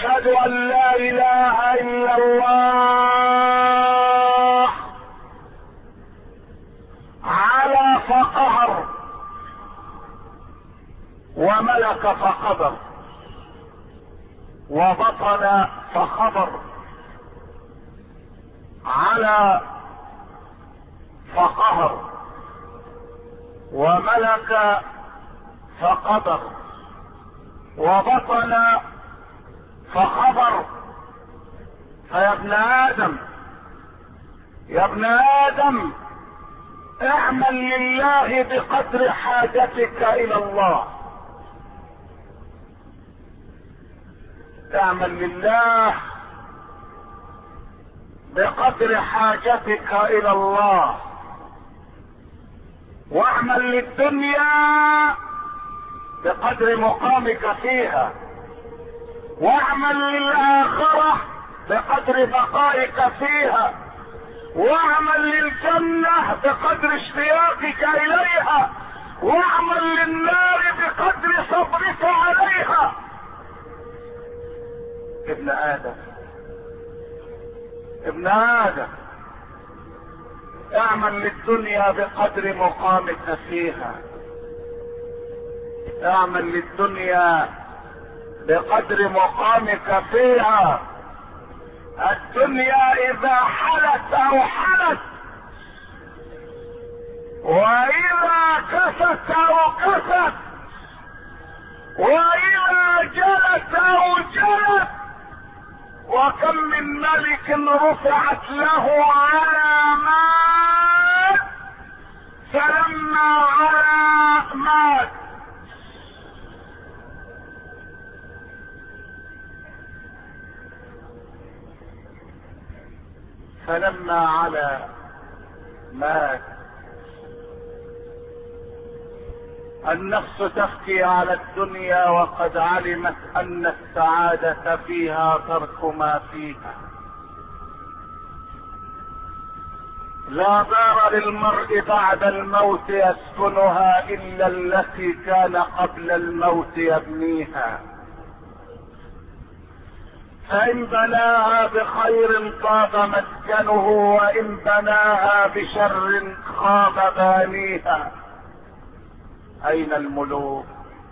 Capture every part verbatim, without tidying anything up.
اشهد ان لا اله الا الله على فقهر وملك فقدر وبطن فخبر على فقهر وملك فقدر وبطن فخبر. فيا ابن ادم يا ابن ادم اعمل لله بقدر حاجتك الى الله، اعمل لله بقدر حاجتك الى الله، واعمل للدنيا بقدر مقامك فيها، واعمل للآخرة بقدر بقائك فيها، واعمل للجنة بقدر اشتياقك اليها، واعمل للنار بقدر صبرك عليها. ابن ادم ابن ادم اعمل للدنيا بقدر مقامك فيها، اعمل للدنيا بقدر مقامك فيها. الدنيا اذا حلت او حلت، واذا كست او كست، واذا جلت او جلت. وكم من ملك رفعت له علامات فلما علا مات. فلما علا مات. النفس تبكي على الدنيا وقد علمت ان السعادة فيها ترك ما فيها. لا دار للمرء بعد الموت يسكنها الا التي كان قبل الموت يبنيها. فان بناها بخير طاب مسكنه، وان بناها بشر خاب بانيها. اين الملوك؟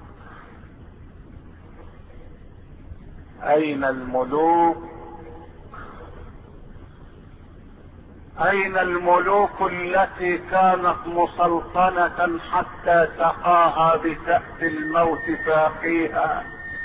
اين الملوك؟ اين الملوك التي كانت مسلطنة حتى سقاها بكأس الموت ساقيها؟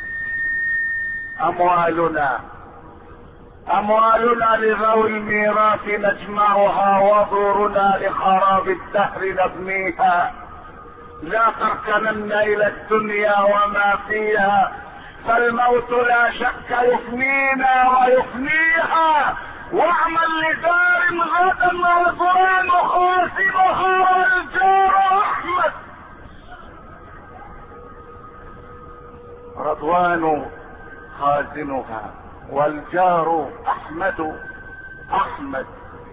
اموالنا اموالنا لذوي الميراث نجمعها، وظورنا لخراب الدهر نبنيها. لا تركنن الى الدنيا وما فيها، فالموت لا شك يفنينا ويفنيها. واعمل لدار غدا رضوان خاسمها، والجار احمد. رضوان خازنها والجار احمد احمد،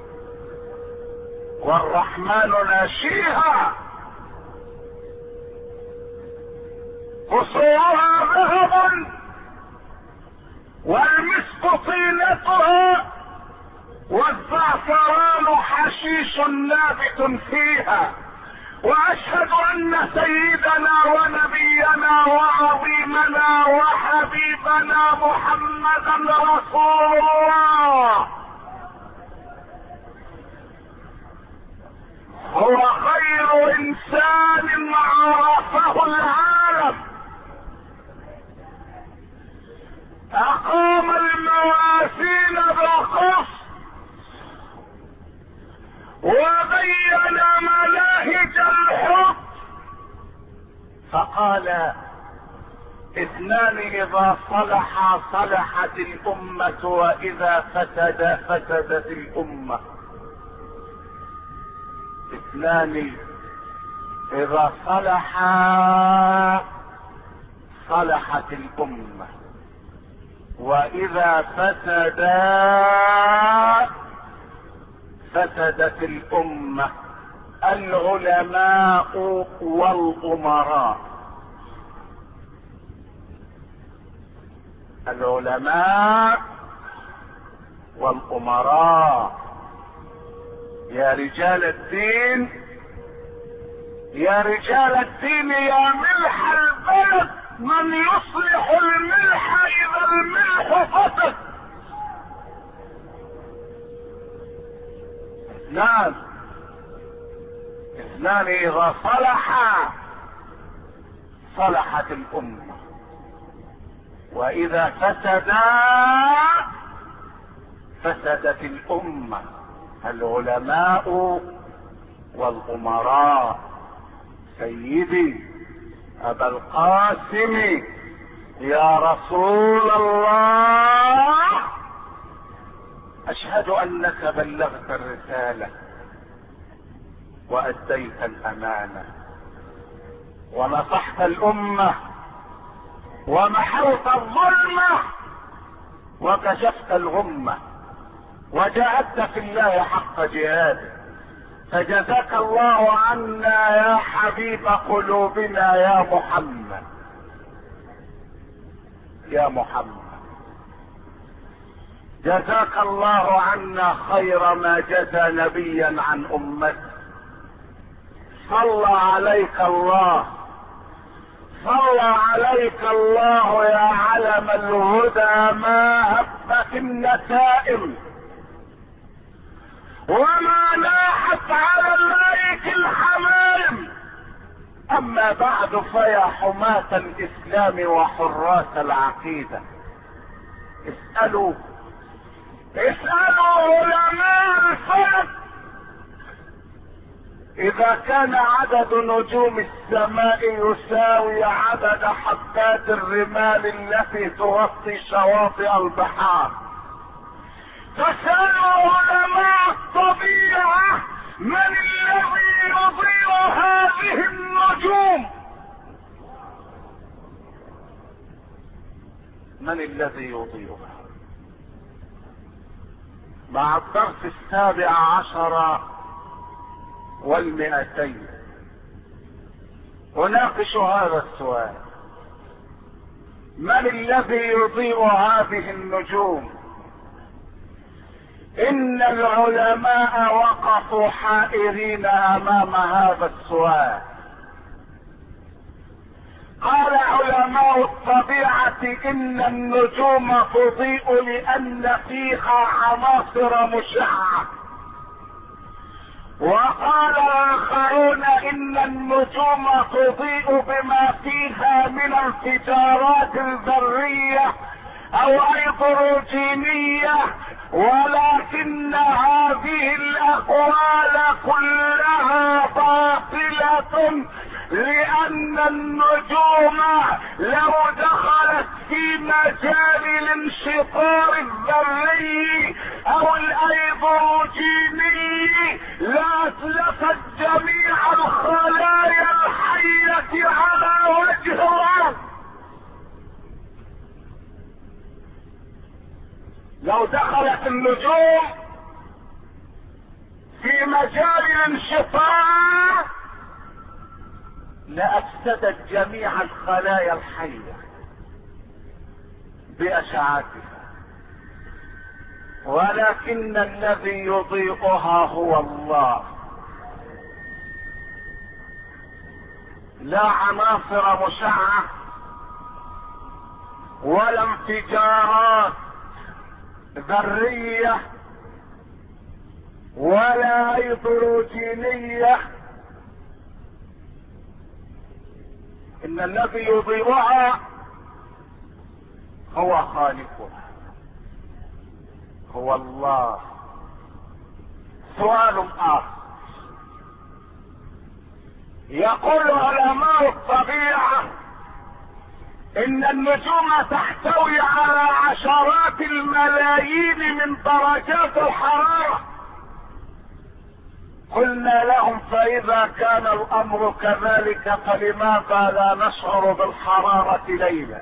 والرحمن ناشيها. قصورها ذهب والمسك طينتها، والزعفران حشيش نابت فيها. واشهد ان سيدنا ونبينا وعظيمنا وحبيبنا محمدا رسول الله هو خير انسان عرفه العالم. اقام الموازين بالقسط وبين مناهج الحب، فقال اثنان اذا صلحا صلحت الامة، واذا فسد فسدت الامة. اثنان اذا صلحا صلحت الامة، واذا فسدا فسدت الامة. العلماء والامراء. العلماء والامراء. يا رجال الدين، يا رجال الدين، يا ملح البلد، من يصلح الملح اذا الملح فسد. اثنان اثنان اذا صلحا صلحت الامة، واذا فسدا فسدت الامة. العلماء والامراء. سيدي ابا القاسم يا رسول الله، اشهد انك بلغت الرسالة واديت الامانة ونصحت الامة ومحوت الظلمة وكشفت الغمة وجاهدت في الله حق جهاده، فجزاك الله عنا يا حبيب قلوبنا يا محمد. يا محمد جزاك الله عنا خير ما جزى نبيا عن امته. صلى عليك الله، صلى عليك الله يا علم الهدى، ما هبت النسائم وما لاحت على الليك الحمائم. اما بعد فيا حماة الاسلام وحراس العقيدة، اسألوا اسألوا علماء الفلك اذا كان عدد نجوم السماء يساوي عدد حبات الرمال التي تغطي شواطئ البحار، فسألوا علماء الطبيعة من الذي يضيء هذه النجوم؟ من الذي يضيئها؟ مع الدرس السابع عشر والمئتين أناقش هذا السؤال: من الذي يضيء هذه النجوم؟ ان العلماء وقفوا حائرين امام هذا السؤال. قال علماء الطبيعة ان النجوم تضيء لان فيها عناصر مشعة، وقال اخرون ان النجوم تضيء بما فيها من انفجارات ذرية او هيدروجينية، ولكن هذه الاقوال كلها باطلة، لان النجوم لو دخلت في مجال الانشطار الذري او الايدروجيني لاتلفت جميع الخلايا الحية على وجه الارض. لو دخلت النجوم في مجال الانشطار لافسدت جميع الخلايا الحية باشعاعاتها، ولكن الذي يضيئها هو الله. لا عناصر مشعة ولا انفجارات ذرية ولا هيدروجينية، ان الذي يضيئها هو خالقها، هو الله. سؤال اخر: يقول علماء الطبيعة ان النجوم تحتوي على عشرات الملايين من درجات الحرارة. قلنا لهم: فاذا كان الامر كذلك فلماذا لا نشعر بالحرارة ليلا؟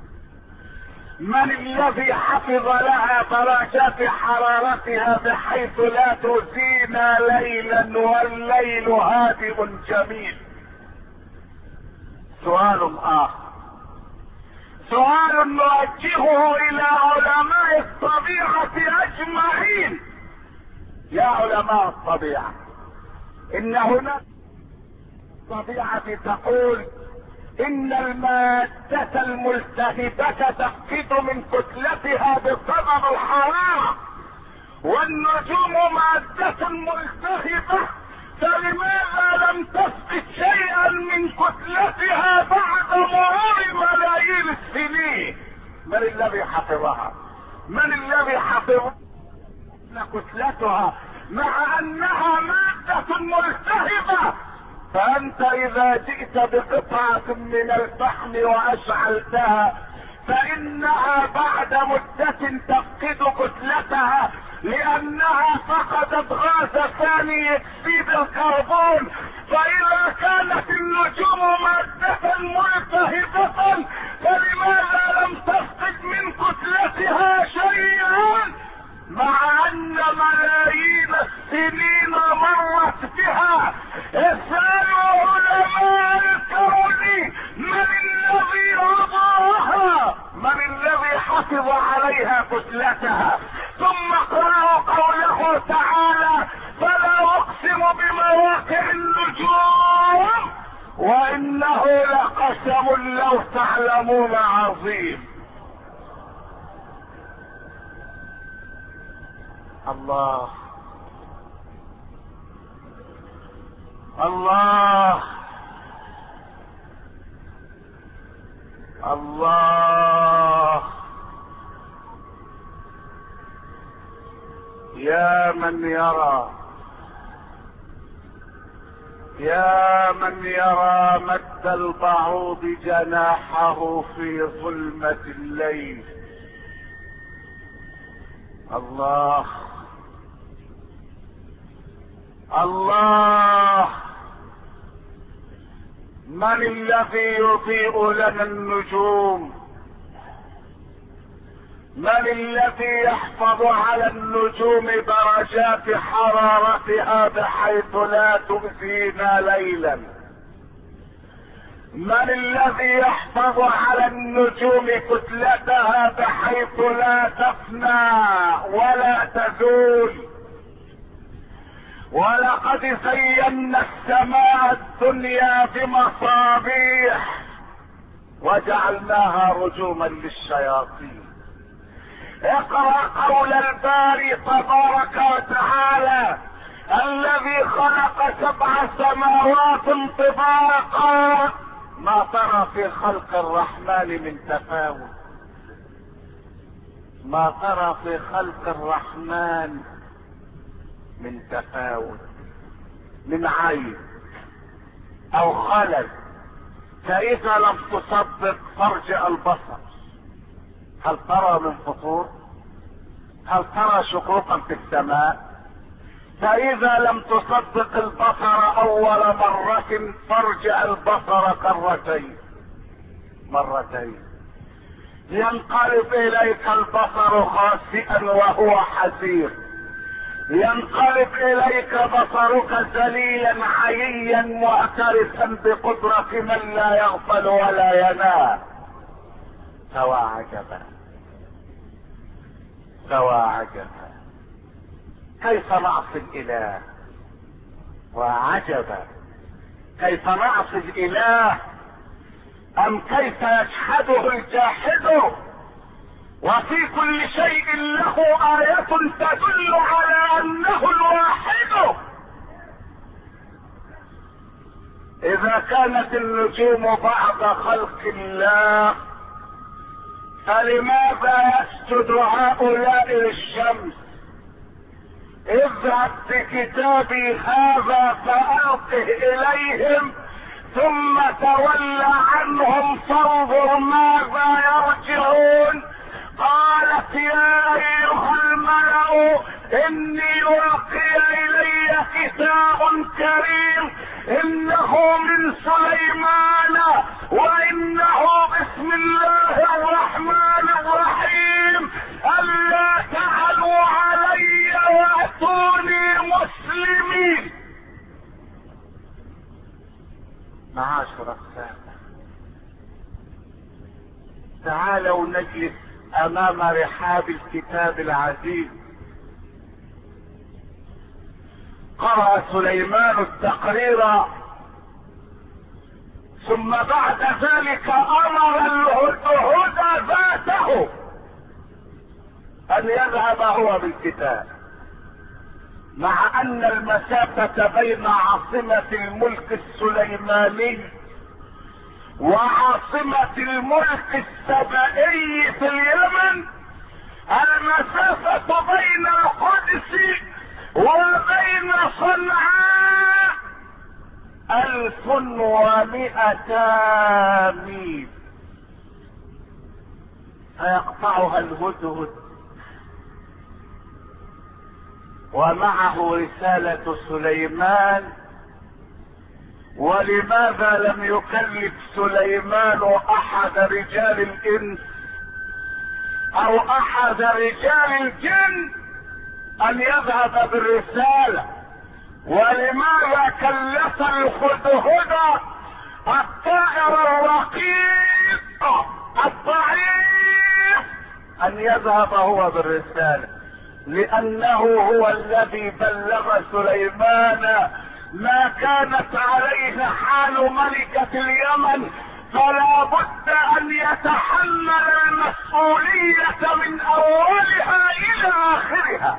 من الذي حفظ لها درجات حرارتها بحيث لا تؤذينا ليلا والليل هادئ جميل؟ سؤال اخر: سؤال نوجهه الى علماء الطبيعة اجمعين. يا علماء الطبيعة، ان هناك الطبيعة تقول ان المادة الملتهبة تفقد من كتلتها بسبب الحرارة، والنجوم مادة ملتهبة، فلماذا لم تفقد شيئا من كتلتها بعد مرور ملايين السنين؟ من الذي حفظها؟ من الذي حفظ كتلتها مع انها مادة ملتهبة؟ فانت اذا جئت بقطعة من الفحم واشعلتها فانها بعد مدة تفقد كتلتها، لانها فقدت غاز ثاني اكسيد الكربون. فاذا كانت النجوم مادة ملتهبة فلماذا لم تفقد من كتلتها شيئا مع ان ملايين السنين مرت بها؟ اسألوا علماء الكون من الذي وضعها، من الذي حفظ عليها كتلتها. ثم اقرأوا قوله تعالى: فلا اقسم بمواقع النجوم وانه لقسم لو تعلمون عظيم. الله الله الله. يا من يرى، يا من يرى مد البعوض جناحه في ظلمة الليل. الله الله. من الذي يضيء لنا النجوم؟ من الذي يحفظ على النجوم درجات حرارتها بحيث لا تؤذينا ليلا؟ من الذي يحفظ على النجوم كتلتها بحيث لا تفنى ولا تزول؟ ولقد زينا السماء الدنيا بمصابيح وجعلناها رجوما للشياطين. اقرأ قول الباري تبارك وتعالى: الذي خلق سبع سماوات طباقا ما ترى في خلق الرحمن من تفاوت. ما ترى في خلق الرحمن من تفاوت، من عيب او خلل. فاذا لم تصدق فارجع البصر، هل ترى من فطور؟ هل ترى شقوقا في السماء؟ فاذا لم تصدق البصر اول مرة فارجع البصر كرتين مرتين. ينقلب اليك البصر خاسئا وهو حسير، ينقلب اليك بصرك ذليلا عييا معترفا بقدرة من لا يغفل ولا ينام. سوى عجبا سوى عجبا كيف نعصي الاله، وعجبا كيف نعصي الاله، ام كيف يجحده الجاحد. وفي كل شيء له آية تدل على انه الواحد. اذا كانت النجوم بعد خلق الله فلماذا يسجد هؤلاء للشمس؟ اذهب بكتابي هذا فألقه اليهم ثم تول عنهم فانظر ماذا يرجعون. قالت: يا ايها الملأ اني القي الي كتاب كريم انه من سليمان وانه بسم الله الرحمن الرحيم الا تعلوا علي واتوني مسلمين. معاشر السادة، تعالوا نجلس امام رحاب الكتاب العزيز. قرأ سليمان التقرير، ثم بعد ذلك امر الهدهد ذاته ان يذهب هو بالكتاب، مع ان المسافة بين عاصمة الملك السليماني وعاصمة الملك السبائي في اليمن المسافة بين القدس وبين صنعاء الف ومئتا ميل، فيقطعها الهدهد ومعه رسالة سليمان. ولماذا لم يكلف سليمان احد رجال الانس او احد رجال الجن ان يذهب بالرسالة؟ ولماذا كلف الهدهد الطائر الرقيق الضعيف ان يذهب هو بالرسالة؟ لانه هو الذي بلغ سليمان ما كانت عليه حال ملكة اليمن، فلا بد ان يتحمل المسؤولية من اولها الى اخرها.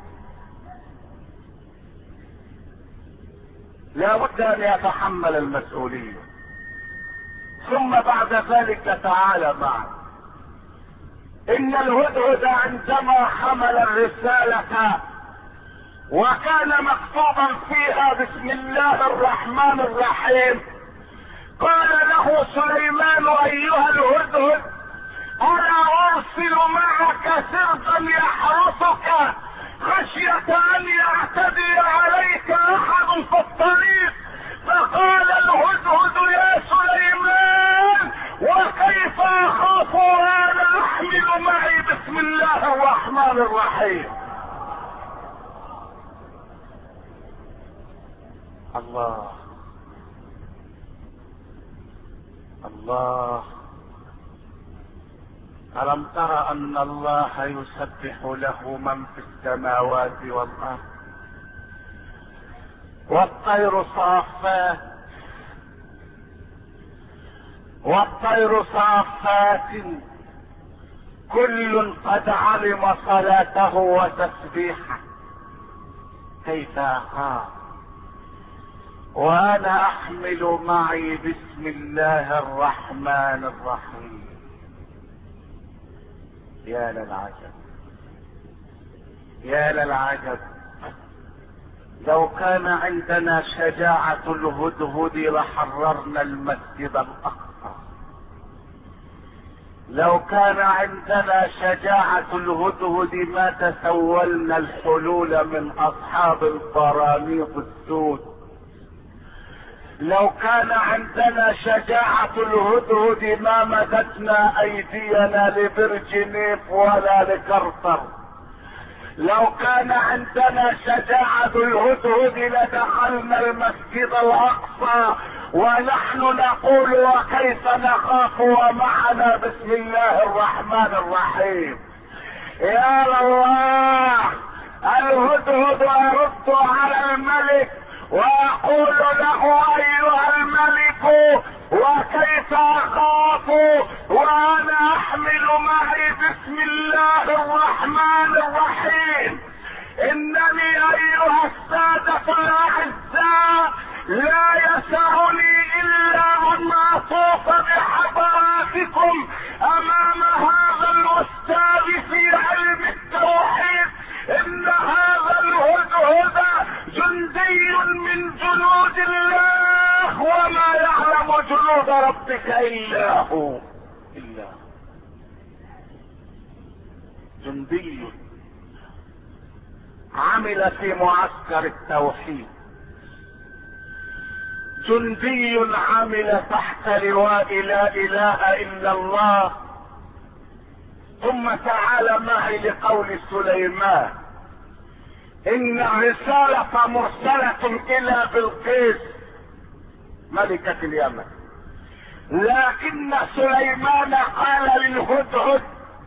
لا بد ان يتحمل المسؤولية. ثم بعد ذلك تعالى معنا ان الهدهد عندما حمل الرسالة وكان مكتوبا فيها بسم الله الرحمن الرحيم، قال له سليمان ايها الهدهد انا ارسل معك سرجا يحرسك خشية ان يعتدي عليك احد في الطريق. فقال الهدهد يا سليمان وكيف اخاف وانا احمل معي بسم الله الرحمن الرحيم. الله الله، ألم تر أن الله يسبح له من في السماوات والأرض والطير صافات والطير صافات كل قد علم صلاته وتسبيحه. كيف أخاف وانا احمل معي بسم الله الرحمن الرحيم. يا للعجب يا للعجب، لو كان عندنا شجاعة الهدهد لحررنا المسجد الاقصى. لو كان عندنا شجاعة الهدهد ما تسولنا الحلول من اصحاب البرانيق السود. لو كان عندنا شجاعة الهدهد ما مددنا ايدينا لبرجنيف ولا لكرتر. لو كان عندنا شجاعة الهدهد لدخلنا المسجد الاقصى ونحن نقول وكيف نخاف ومعنا بسم الله الرحمن الرحيم. يا الله، الهدهد ارد على الملك واقول له ايها الملك وكيف اخاف وانا احمل معي بسم الله الرحمن الرحيم. انني ايها السادة الاعزاء لا يسعني الا ان اطوف بحضراتكم امام هذا الاستاذ في علم التوحيد. ان هذا الهدهد جندي من جنود الله وما يعلم جنود ربك الا هو. الا هو جندي عمل في معسكر التوحيد، جندي عمل تحت لواء لا اله الا الله. ثم تعال معي لقول سليمان ان الرسالة مرسلة الى بلقيس ملكة اليمن، لكن سليمان قال للهدهد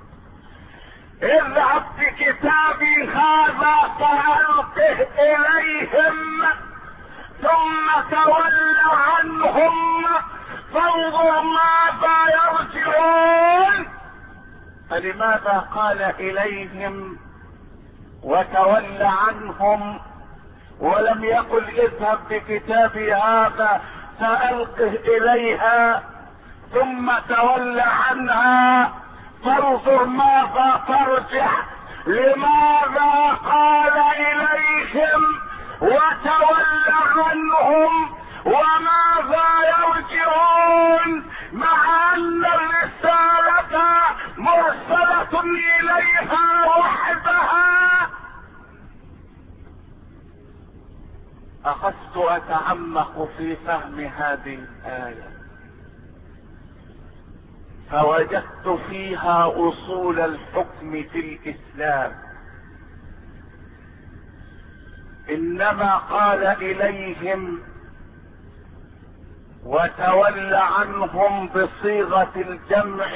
اذهب بكتابي هذا فألقه إليهم ثم تول عنهم فانظر ماذا يرجعون. فلماذا قال إليهم وتول عنهم ولم يقل اذهب بكتابي هذا فألقه إليها ثم تول عنها فانظر ماذا ترجع؟ لماذا قال إليهم وتول عنهم وماذا يرجعون مع أن الرسالة مرسلة إليها وحدها؟ أخذت أتعمق في فهم هذه الآية فوجدت فيها أصول الحكم في الإسلام. إنما قال إليهم وتول عنهم بصيغة الجمع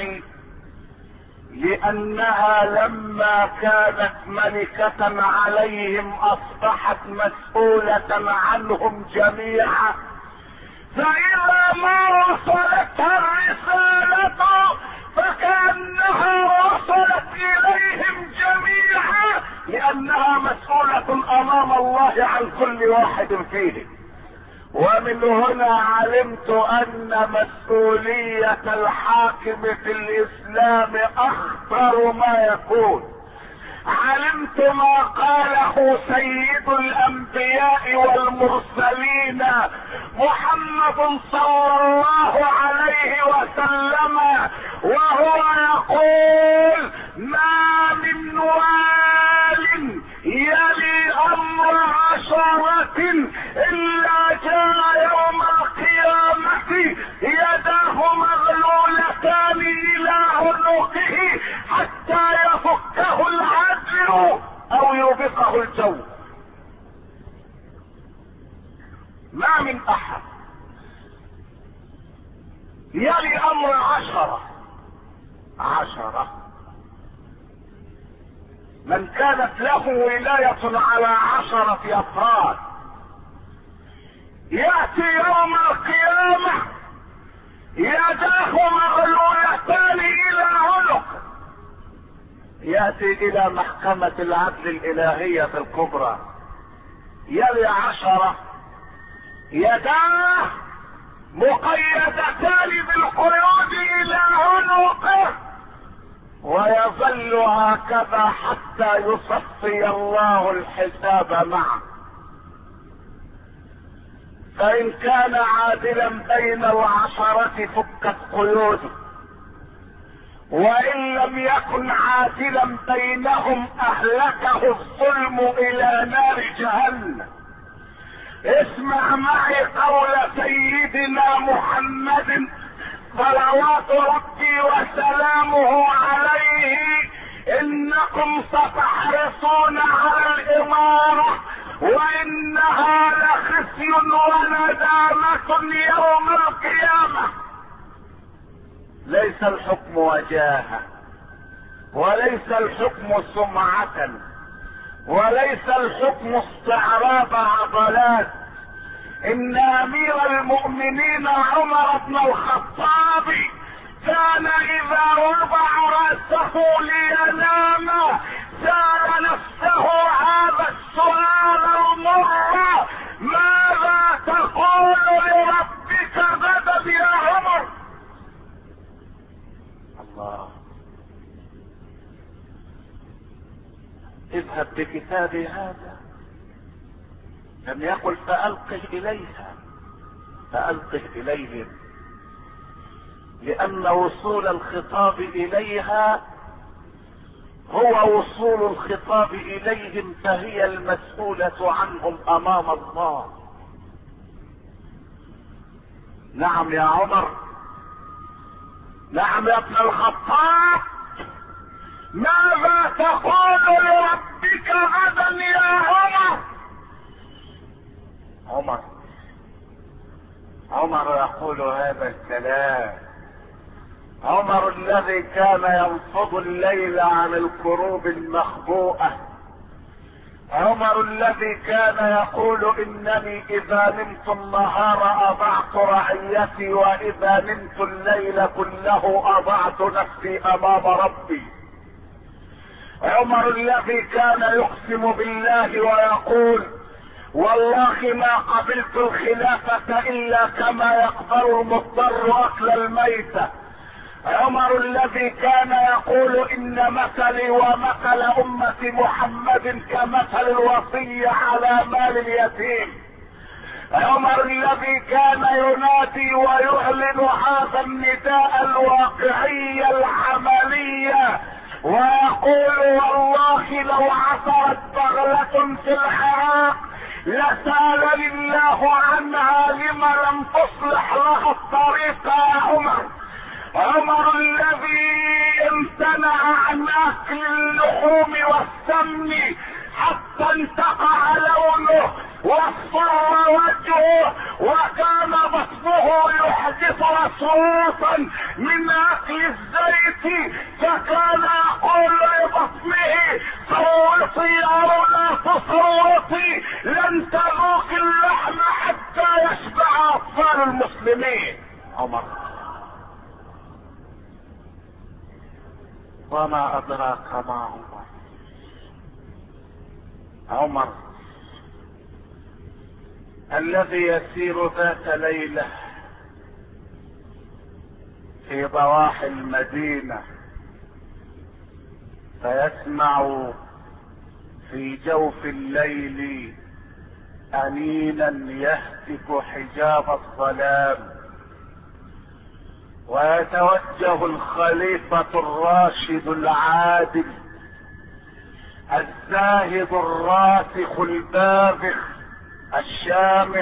لأنها لما كانت ملكة عليهم أصبحت مسؤولة عنهم جميعا، فإذا ما وصلتها الرسالة فكأنها وصلت إليهم جميعا لأنها مسؤولة أمام الله عن كل واحد فيهم. ومن هنا علمت ان مسؤولية الحاكم في الاسلام اخطر ما يكون. علمت ما قاله سيد الانبياء والمرسلين محمد صلى الله عليه وسلم وهو يقول ما من وال يلي امر عشرة الا جاء يوم القيامة يداه مغلولتان الى عنقه حتى يفكه العدل او يوبقه الجو. ما من احد يلي امر عشرة عشرة من كانت له ولاية على عشرة افراد يأتي يوم القيامة يداه مغلولتان الى عنق، يأتي الى محكمة العدل الالهية الكبرى يلي عشرة يداه مقيدتان بالقيود الى عنقه ويظل هكذا حتى يصفي الله الحساب معه. فإن كان عادلا بين العشرة فكت قيوده، وإن لم يكن عادلا بينهم أهلكه الظلم إلى نار جهنم. اسمع معي قول سيدنا محمد صلوات ربي وسلامه عليه انكم ستحرصون على الامارة وانها لخزي وندامة يوم القيامة. ليس الحكم وجاهة وليس الحكم سمعة وليس الحكم استعراض عضلات. ان امير المؤمنين عمر بن الخطاب كان اذا وضع رأسه لينام سأل نفسه هذا السؤال المر: ماذا تقول لربك غدا يا عمر؟ الله. اذهب بكتابي هذا، لم يقل فألقه إليها، فألقه إليهم، لأن وصول الخطاب إليها هو وصول الخطاب إليهم، فهي المسؤولة عنهم أمام الله. نعم يا عمر، نعم يا ابن الخطاب، ماذا تقول لربك غدا يا عمر؟ عمر عمر يقول هذا الكلام. عمر الذي كان ينفض الليل عن الكروب المخبوءة. عمر الذي كان يقول انني اذا نمت النهار اضعت رعيتي واذا نمت الليل كله اضعت نفسي امام ربي. عمر الذي كان يقسم بالله ويقول والله ما قبلت الخلافة الا كما يقبل المضطر اكل الميتة. عمر الذي كان يقول ان مثلي ومثل امة محمد كمثل الوصي على مال اليتيم. عمر الذي كان ينادي ويعلن هذا النداء الواقعي العملي ويقول والله لو عثرت بغلة في العراق لسألني الله عنها لما لم تصلح لها الطريق يا عمر. عمر الذي امتنع عن اكل اللحوم والسمن حتى انتقع لونه واصفر وجهه وكان بطنه يحدث صوتا من اكل الزيت، فكان يقول لبطنه صوتي او لا تصوتي لن تذوق اللحم حتى يشبع اطفال المسلمين. عمر. وما ادراك ما عمر. عمر الذي يسير ذات ليلة في ضواحي المدينة فيسمع في جوف الليل أنينا يهتك حجاب الظلام، ويتوجه الخليفة الراشد العادل الزاهد الراسخ الباذخ الشامخ،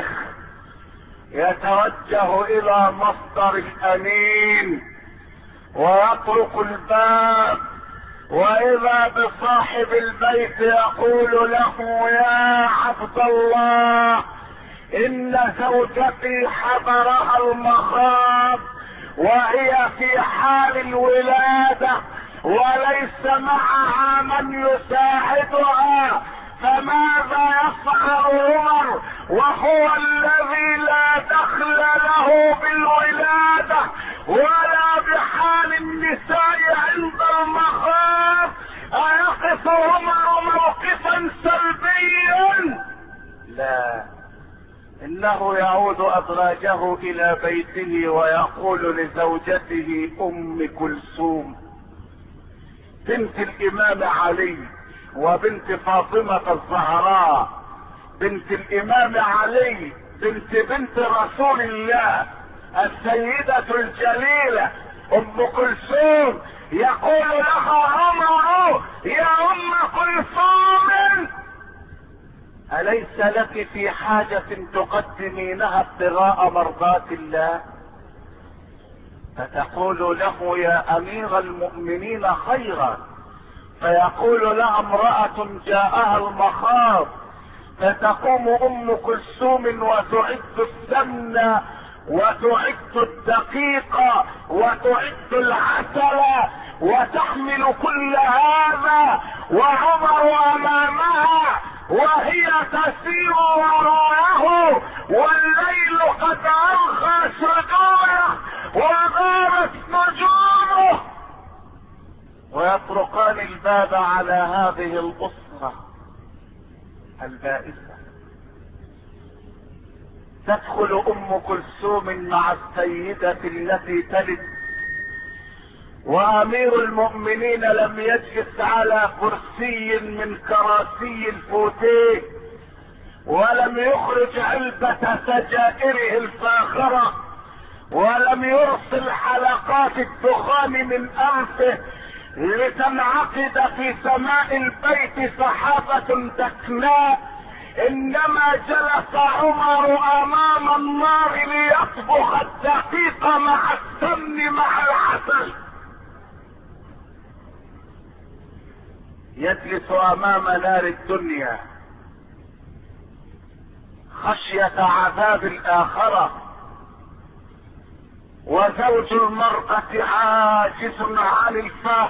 يتوجه الى مصدر الامين ويطرق الباب، واذا بصاحب البيت يقول له يا عبد الله ان زوجتي حضرها المخاض وهي في حال الولادة وليس معها من يساعدها، فماذا يفعل عمر وهو الذي لا دخل له بالولادة ولا بحال النساء عند المخاض؟ أيقف عمر موقفا سلبيا؟ لا، انه يعود ادراجه الى بيته ويقول لزوجته ام كلثوم بنت الامام علي وبنت فاطمة الزهراء بنت الامام علي بنت بنت رسول الله السيدة الجليلة ام كلثوم، يقول لها عمر يا ام كلثوم أليس لك في حاجة تقدمينها ابتغاء مرضات الله؟ فتقول له يا أمير المؤمنين خيرا، فيقول لها امرأة جاءها المخاض، فتقوم أم كلثوم وتعد السمن وتعد الدقيق وتعد العسل وتحمل كل هذا وعمر أمامها وهي تسير وراءه والليل قد أرخى شجوعه وغابت نجومه، ويطرقان الباب على هذه الأسرة البائسة. تدخل أم كلثوم مع السيدة التي تلد، وأمير المؤمنين لم يجلس على كرسي من كراسي الفوتيه، ولم يخرج علبة سجائره الفاخرة، ولم يرسل حلقات الدخان من أنفه لتنعقد في سماء البيت سحابة دكناء، انما جلس عمر امام النار ليطبخ الدقيق مع السمن مع العسل. يجلس امام نار الدنيا خشية عذاب الاخرة، وزوج المرأة عاجز عن الفهم،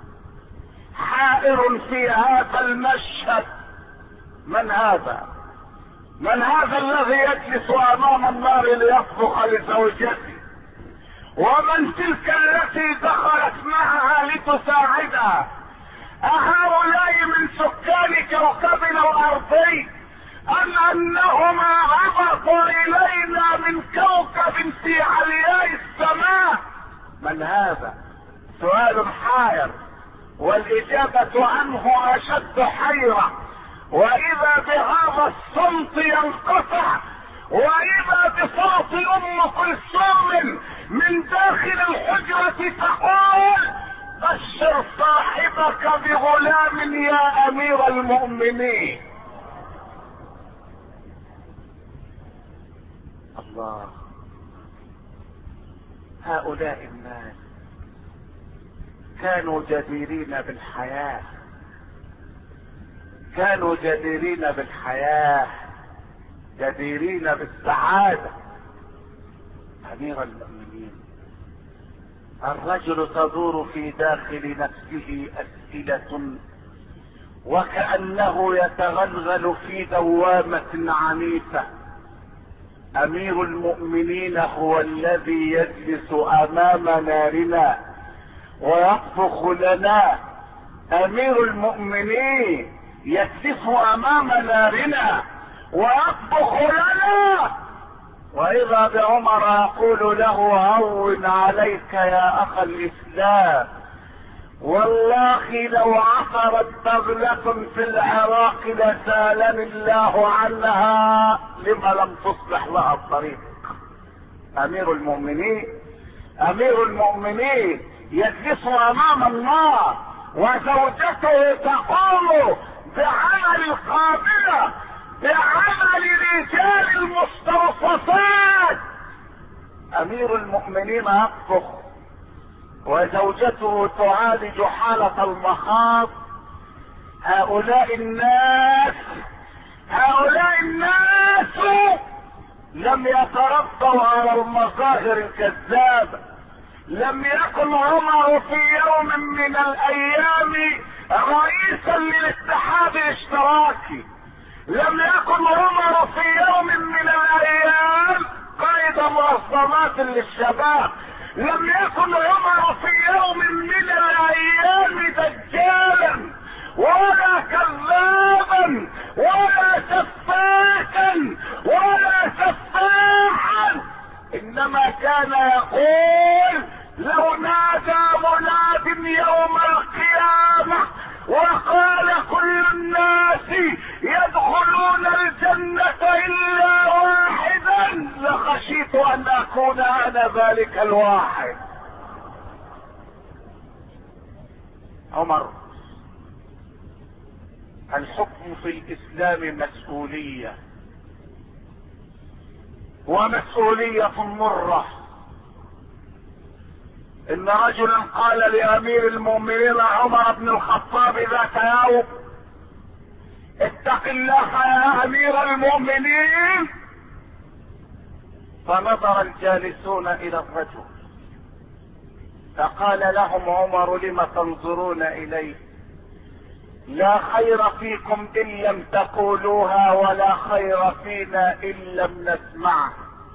حائر في هذا المشهد. من هذا؟ من هذا الذي يجلس امام النار ليطبخ لزوجته؟ ومن تلك التي دخلت معها لتساعدها؟ أهؤلاء من سكان كوكبنا الارضي ام انهما عبروا الينا من كوكب في علياء السماء؟ من هذا؟ سؤال حائر، والاجابة عنه اشد حيرة. واذا بهذا الصمت ينقطع، واذا بصوت ام كلثوم من داخل الحجرة تقول: بشر صاحبك بغلام يا امير المؤمنين. الله، هؤلاء الناس كانوا جديرين بالحياة، كانوا جديرين بالحياة، جديرين بالسعادة. أمير المؤمنين، الرجل تدور في داخل نفسه أسئلة وكأنه يتغلغل في دوامة عنيفة. أمير المؤمنين هو الذي يجلس أمام نارنا ويطبخ لنا. أمير المؤمنين يجلس أمام نارنا ويطبخ لنا. وإذا بعمر يقول له: هون عليك يا أخ الإسلام، والله لو عثرت بغلة في العراق لسالني الله عنها لما لم تصلح لها الطريق. أمير المؤمنين أمير المؤمنين يجلس أمام النار وزوجته تقوم بعمل القابلة، بعمل رجال المستوصفات. أمير المؤمنين يطبخ وزوجته تعالج حالة المخاض. هؤلاء الناس هؤلاء الناس لم يتربوا على المظاهر الكذابة. لم يكن عمر في يوم من الايام رئيسا للاتحاد الاشتراكي. لم يكن عمر في يوم من الايام قائد منظمات للشباب. لم يكن عمر في يوم من الايام دجالا ولا كذابا ولا سفاكا ولا سفاحا، انما كان يقول: لو نادى مناد يوم القيامة وقال كل الناس يدخلون الجنة الا واحدا لخشيت ان اكون انا ذلك الواحد. عمر، الحكم في الاسلام مسؤولية، ومسؤولية مرة. ان رجلا قال لامير المؤمنين عمر بن الخطاب ذات يوم: اتق الله يا امير المؤمنين. فنظر الجالسون الى الرجل فقال لهم عمر: لم تنظرون اليه؟ لا خير فيكم ان لم تقولوها ولا خير فينا ان لم نسمعها.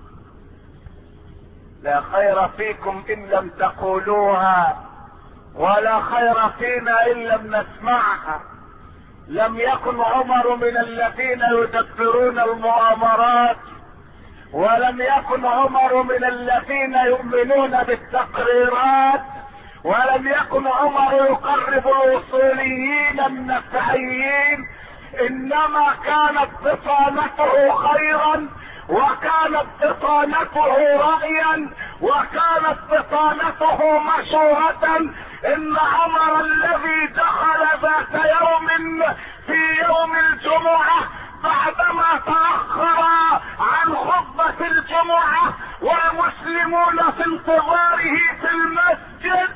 لا خير فيكم ان لم تقولوها ولا خير فينا ان لم نسمعها. لم يكن عمر من الذين يدبرون المؤامرات، ولم يكن عمر من الذين يؤمنون بالتقريرات، ولم يكن عمر يقرب الوصوليين النفعيين. انما كانت بطانته خيرا، وكانت بطانته رأيا، وكانت بطانته مشورة. ان عمر الذي دخل ذات يوم في يوم الجمعة بعدما تأخر عن خطبة الجمعة والمسلمون في انتظاره في المسجد،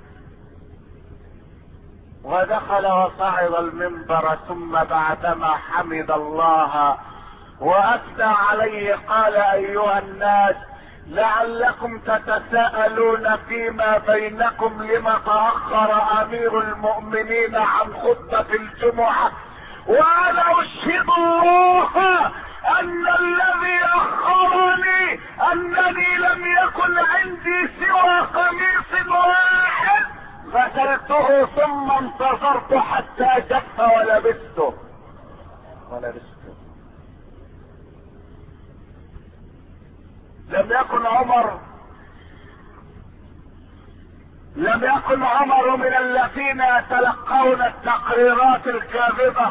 ودخل وصعد المنبر، ثم بعدما حمد الله واثنى عليه قال: ايها الناس، لعلكم تتساءلون فيما بينكم لما تأخر امير المؤمنين عن خطبة الجمعة، وانا اشهد الله ان الذي اخرني انني لم يكن عندي سوى قميص واحد غسلته ثم انتظرت حتى جف ولبسته ولبسته لم يكن عمر لم يكن عمر من الذين يتلقون التقريرات الكاذبة،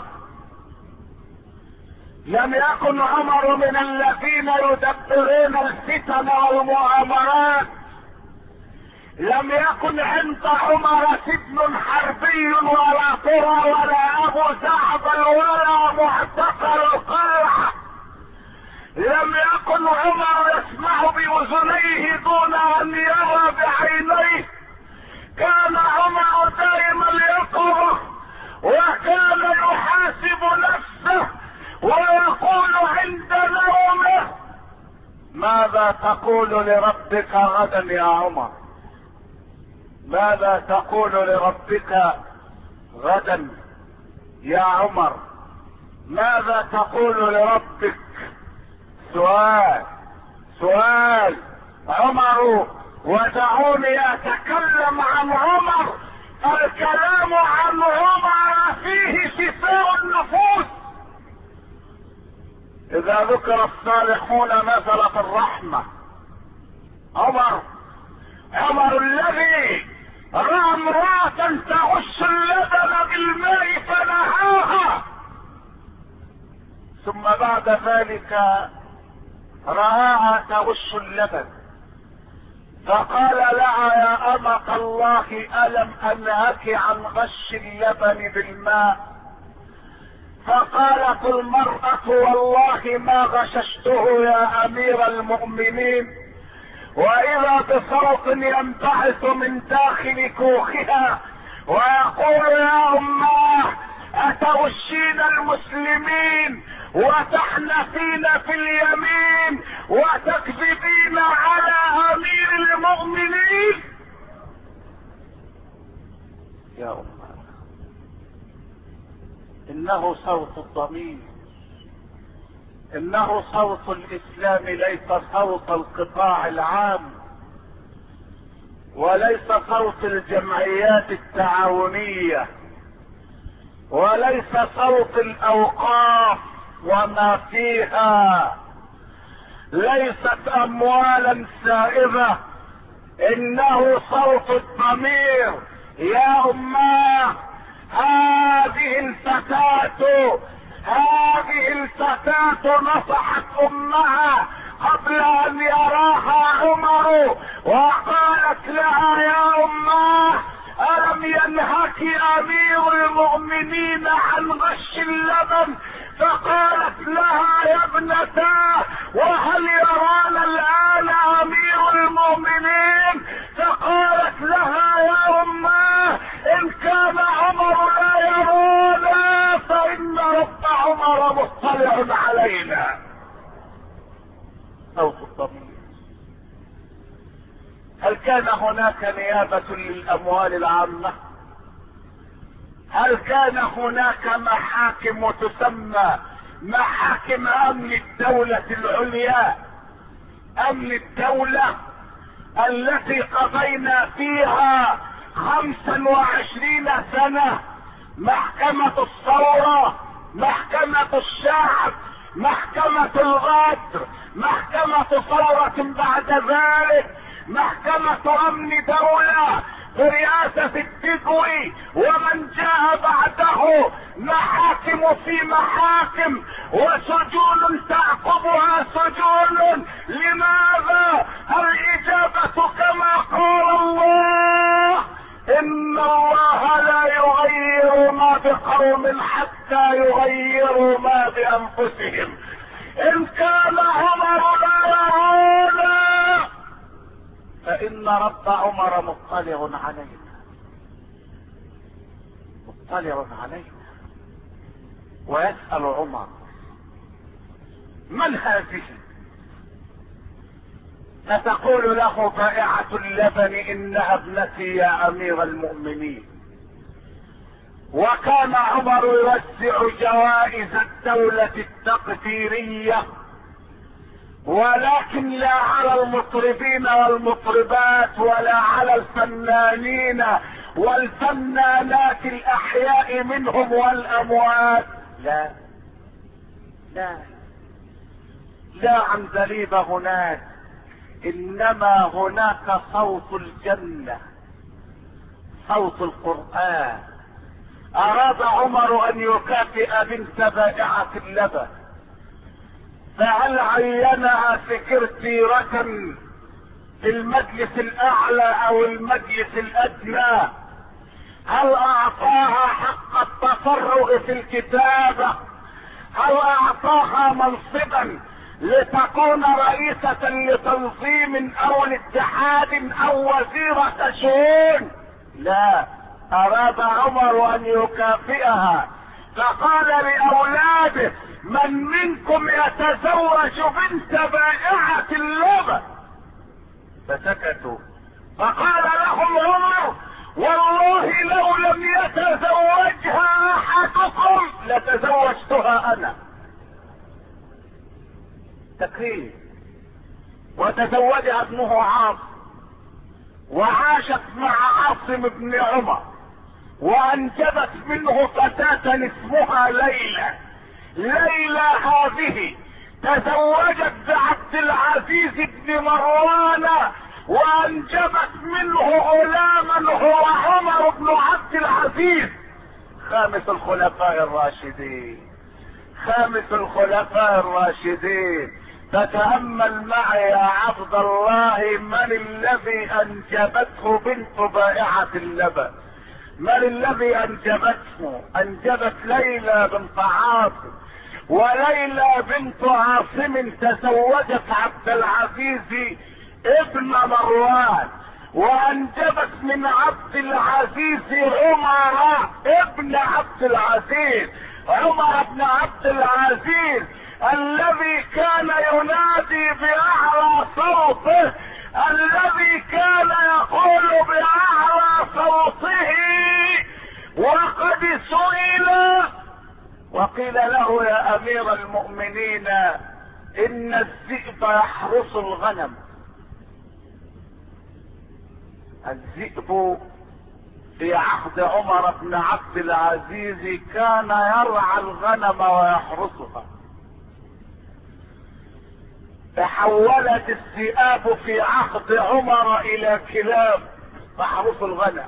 لم يكن عمر من الذين يدبرون الفتن والمؤامرات، لم يكن عند عمر سجن حربي ولا طرى ولا ابو زعبل ولا معتقل القلعة، لم يكن عمر يسمع باذنيه دون ان يرى بعينيه، كان عمر دائما يقظ وكان يحاسب نفسه ويقول عند نومه: ماذا تقول لربك غدا يا عمر؟ ماذا تقول لربك غدا يا عمر؟ ماذا تقول لربك؟ سؤال سؤال عمر. ودعوني اتكلم عن عمر، الكلام عن عمر فيه شفاء النفوس. اذا ذكر الصالحون نزلت الرحمة. عمر عمر الذي رأى امرأة تغش اللبن بالماء فنهاها، ثم بعد ذلك رآها تغش اللبن فقال لها: يا أمة الله، ألم أنهك عن غش اللبن بالماء؟ فقالت المرأة: والله ما غششته يا أمير المؤمنين. وإذا بصوت ينبعث من داخل كوخها ويقول: يا أماه، أتغشين المسلمين وتحنثين في اليمين وتكذبين على أمير المؤمنين؟ يا أماه، إنه صوت الضمير، إنه صوت الإسلام، ليس صوت القطاع العام وليس صوت الجمعيات التعاونية وليس صوت الأوقاف وما فيها، ليست أموالا سائبة، إنه صوت الضمير. يا أماه، هذه الفتاة هذه الفتاة نصحت أمها قبل أن يراها عمر وقالت لها: يا أماه، ألم ينهك أمير المؤمنين عن غش اللبن؟ فقالت لها: يا ابنتاه، وهل يرانا الآن أمير المؤمنين؟ فقالت لها: يا أماه، إن كان عمر لا يرانا فإن رب عمر مطلع علينا. صوت الضمير. هل كان هناك نيابة للأموال العامة؟ هل كان هناك محاكم تسمى محاكم أمن الدولة العليا، أمن الدولة التي قضينا فيها خمسا وعشرين سنة؟ محكمة الثورة، محكمة الشعب، محكمة الغدر، محكمة ثورة بعد ذلك، محكمة أمن دولة برئاسة التدوي ومن جاء بعده، محاكم في محاكم وسجون تعقبها سجون. لماذا؟ الإجابة كما قال الله: إن الله لا يغير ما بقوم حتى يغيروا ما بأنفسهم. إن كان عمر لا يرانا فإن رب عمر مطلع علينا، مطلع علينا. ويسأل عمر: من هذه؟ فتقول له بائعة اللبن انها ابنتي يا امير المؤمنين. وكان عمر يوزع جوائز الدولة التقديرية، ولكن لا على المطربين والمطربات ولا على الفنانين والفنانات الاحياء منهم والاموات، لا لا لا عندليب هناك، انما هناك صوت الجنة، صوت القرآن. اراد عمر ان يكافئ بنت بائعة اللبن، فهل عينها سكرتيرة في المجلس الاعلى او المجلس الادنى؟ هل اعطاها حق التفرغ في الكتابة؟ هل اعطاها منصبا لتكون رئيسة لتنظيم او لاتحاد او وزيرة شؤون؟ لا، اراد عمر ان يكافئها، فقال لاولاده: من منكم يتزوج بنت بائعة اللبن؟ فسكتوا. فقال لهم عمر: والله لو لم يتزوجها احدكم لتزوجتها انا. تكريم. وتزوجها ابنه عاصم، وعاشت مع عاصم بن عمر، وانجبت منه فتاة اسمها ليلى. ليلى هذه تزوجت بعبد العزيز بن مروان، وانجبت منه غلاما هو عمر بن عبد العزيز، خامس الخلفاء الراشدين، خامس الخلفاء الراشدين. فتأمل معي يا عبد الله، من الذي انجبته بنت بائعة اللبن؟ من الذي انجبته؟ انجبت ليلى بنت عاصم، وليلى بنت عاصم تزوجت عبد العزيز ابن مروان، وانجبت من عبد العزيز عمر ابن عبد العزيز، عمر بن عبد العزيز الذي كان ينادي باعلى صوته، الذي كان يقول باعلى صوته. وقد سئل وقيل له: يا امير المؤمنين، ان الذئب يحرس الغنم. الذئب في عهد عمر بن عبد العزيز كان يرعى الغنم ويحرسها. تحولت الذئاب في عهد عمر الى كلاب تحرس الغنم،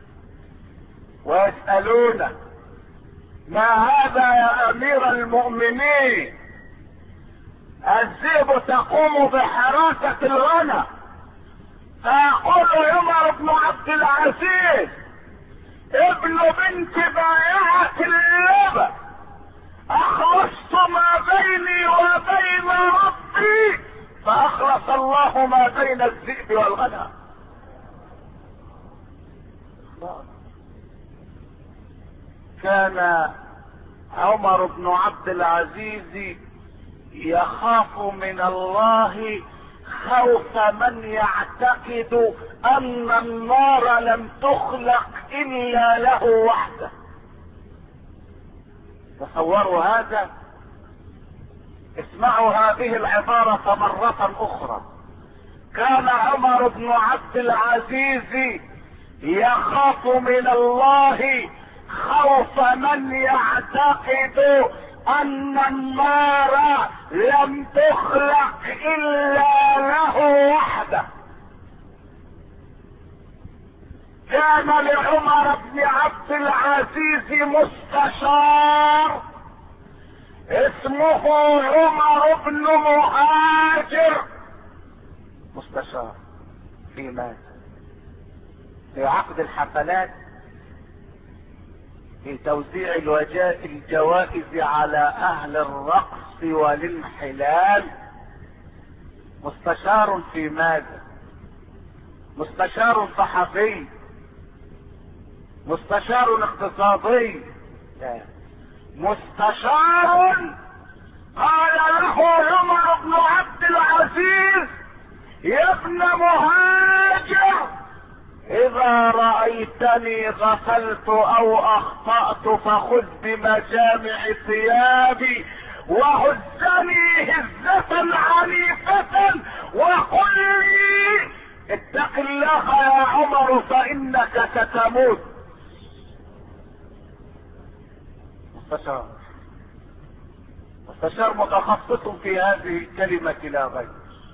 ويسألون: ما هذا يا امير المؤمنين؟ الذئب تقوم بحراسة الغنم. فيقول عمر بن عبد العزيز ابن بنت بائعة اللبن: اخلصت ما بيني وبين ربي فاخلص الله ما بين الذئب والغنم. كان عمر بن عبد العزيز يخاف من الله خوف من يعتقد ان النار لم تخلق الا له وحده. تصوروا هذا. اسمعوا هذه العبارة مرة اخرى. كان عمر بن عبد العزيز يخاف من الله خوف من يعتقد ان النار لم تخلق الا له وحده. كان لعمر بن عبد العزيز مستشار اسمه عمر بن مهاجر. مستشار في ماذا؟ في عقد الحفلات، في توزيع الجوائز على اهل الرقص والانحلال. مستشار في ماذا؟ مستشار صحفي؟ مستشار اقتصادي؟ لا، مستشار قال له عمر بن عبد العزيز: يا ابن مهاجر اذا رأيتني غفلت او اخطأت فخذ بمجامع ثيابي وهزني هزة عنيفة وقل لي اتق الله يا عمر فانك ستموت. مستشار مستشار متخصص في هذه الكلمة لا غير.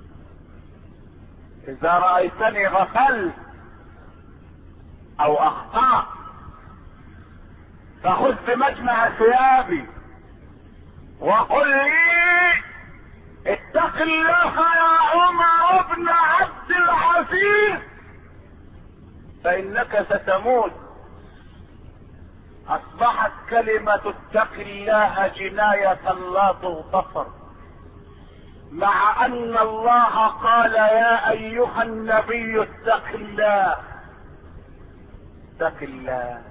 اذا رأيتني غفلت او اخطأت فخذ بمجمع ثيابي وقل لي اتق الله يا عمر بن عبد العزيز فانك ستموت. اصبحت كلمة اتق الله جناية لا تغتفر، مع ان الله قال يا ايها النبي اتق الله اتق الله،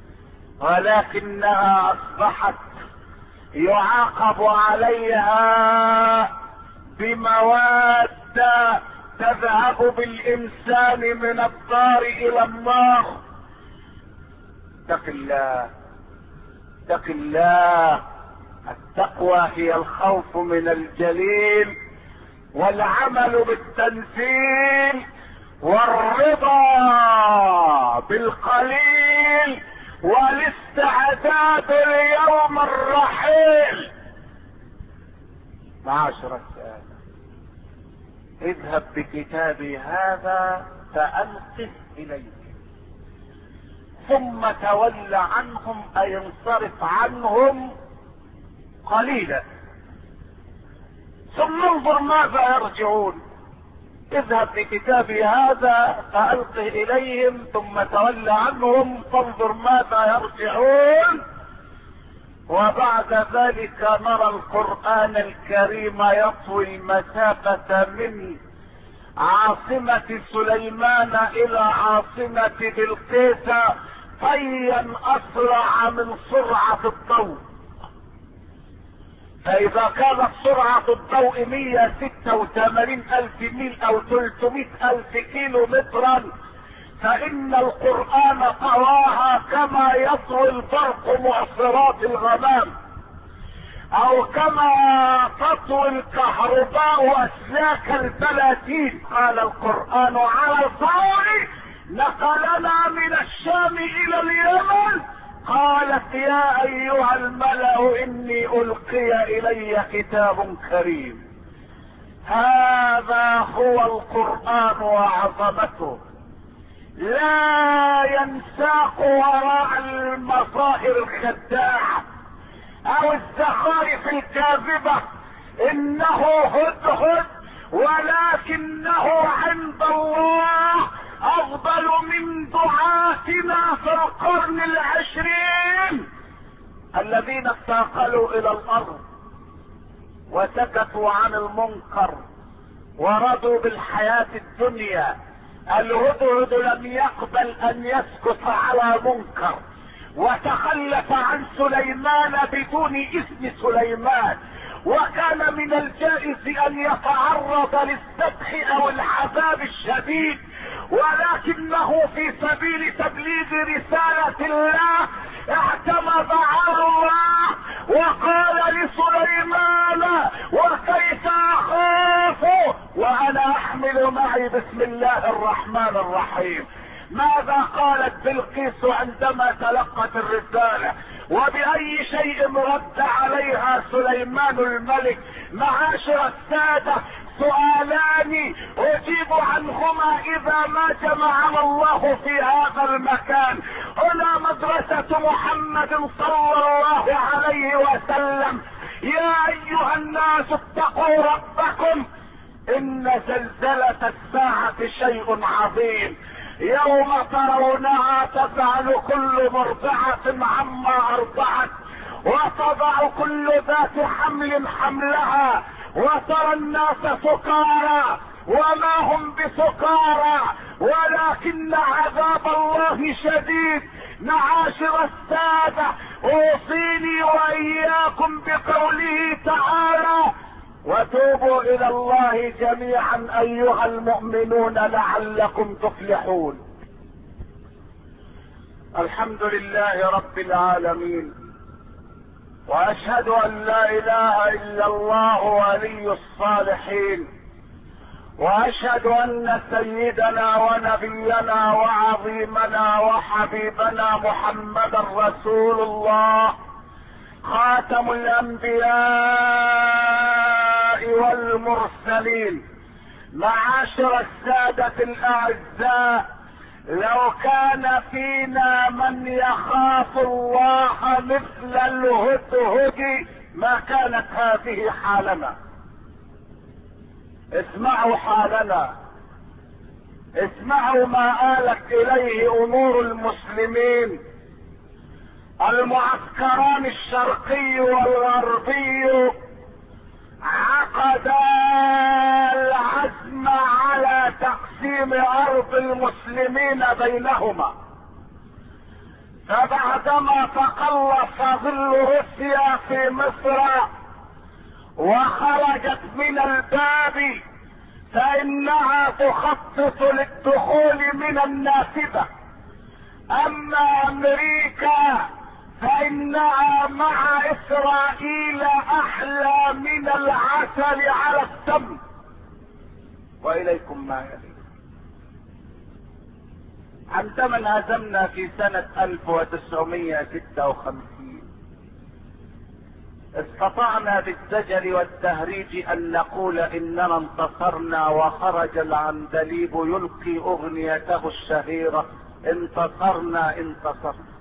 ولكنها اصبحت يعاقب عليها بمواد تذهب بالانسان من الدار الى النار. اتق الله اتق الله. التقوى هي الخوف من الجليل والعمل بالتنزيل والرضا بالقليل والاستعداد ليوم الرحيل. معاشر السادة، اذهب بكتابي هذا فألقه إليك ثم تول عنهم أي انصرف عنهم قليلا ثم انظر ماذا يرجعون. اذهب بكتابي هذا فألقه إليهم ثم تول عنهم فانظر ماذا يرجعون. وبعد ذلك نرى القرآن الكريم يطوي المسافة من عاصمة سليمان إلى عاصمة بلقيس طيا أسرع من سرعة الضوء. فإذا كانت سرعة الضوء مئة وستة وثمانين ألف ميل أو ثلاثمائة ألف كيلو مترا، فإن القرآن طواها كما يطوي البرق معصرات الغمام، أو كما تطوي الكهرباء أسلاك البلاتين. قال القرآن على الفور نقلنا من الشام إلى اليمن قالت يا ايها الملأ اني القي الي كتاب كريم. هذا هو القرآن وعظمته، لا ينساق وراء المظاهر الخداعة او الزخارف الكاذبة. انه هدهد ولكنه عند الله افضل من دعاتنا في القرن العشرين الذين انتقلوا الى الارض وسكتوا عن المنكر ورضوا بالحياة الدنيا. الهدهد لم يقبل ان يسكت على منكر وتخلف عن سليمان بدون اذن سليمان، وكان من الجائز ان يتعرض للذبح او العذاب الشديد، ولكنه في سبيل تبليغ رسالة الله اعتمد على الله وقال لسليمان وكيف اخاف وانا احمل معي بسم الله الرحمن الرحيم. ماذا قالت بلقيس عندما تلقت الرسالة؟ وبأي شيء رد عليها سليمان الملك؟ معاشر السادة، سؤالان اجيب عنهما اذا ما جمعنا الله في هذا المكان. هنا مدرسة محمد صلى الله عليه وسلم. يا ايها الناس اتقوا ربكم ان زلزلة الساعة شيء عظيم، يوم ترونها تفعل كل مرضعة عما ارضعت وتضع كل ذات حمل حملها وترى الناس سكارى وما هم بسكارى ولكن عذاب الله شديد. معاشر السادة، اوصيني واياكم بقوله تعالى وتوبوا الى الله جميعا ايها المؤمنون لعلكم تفلحون. الحمد لله رب العالمين، واشهد ان لا اله الا الله ولي الصالحين، واشهد ان سيدنا ونبينا وعظيمنا وحبيبنا محمدا رسول الله خاتم الانبياء والمرسلين. معاشر السادة الاعزاء، لو كان فينا من يخاف الله مثل الهدهد ما كانت هذه حالنا. اسمعوا حالنا، اسمعوا ما آلت اليه امور المسلمين. المعسكران الشرقي والغربي عقدا العزم على تقسيم ارض المسلمين بينهما، فبعدما تقلص ظل روسيا في مصر وخرجت من الباب فانها تخطط للدخول من النافذة. اما امريكا فانها مع اسرائيل احلى من العسل على التمر. واليكم ما يلي. عندما انهزمنا في سنة الف وتسعمائة وستة وخمسين استطعنا بالزجر والتهريج ان نقول اننا انتصرنا، وخرج العندليب يلقي اغنيته الشهيرة انتصرنا انتصرنا.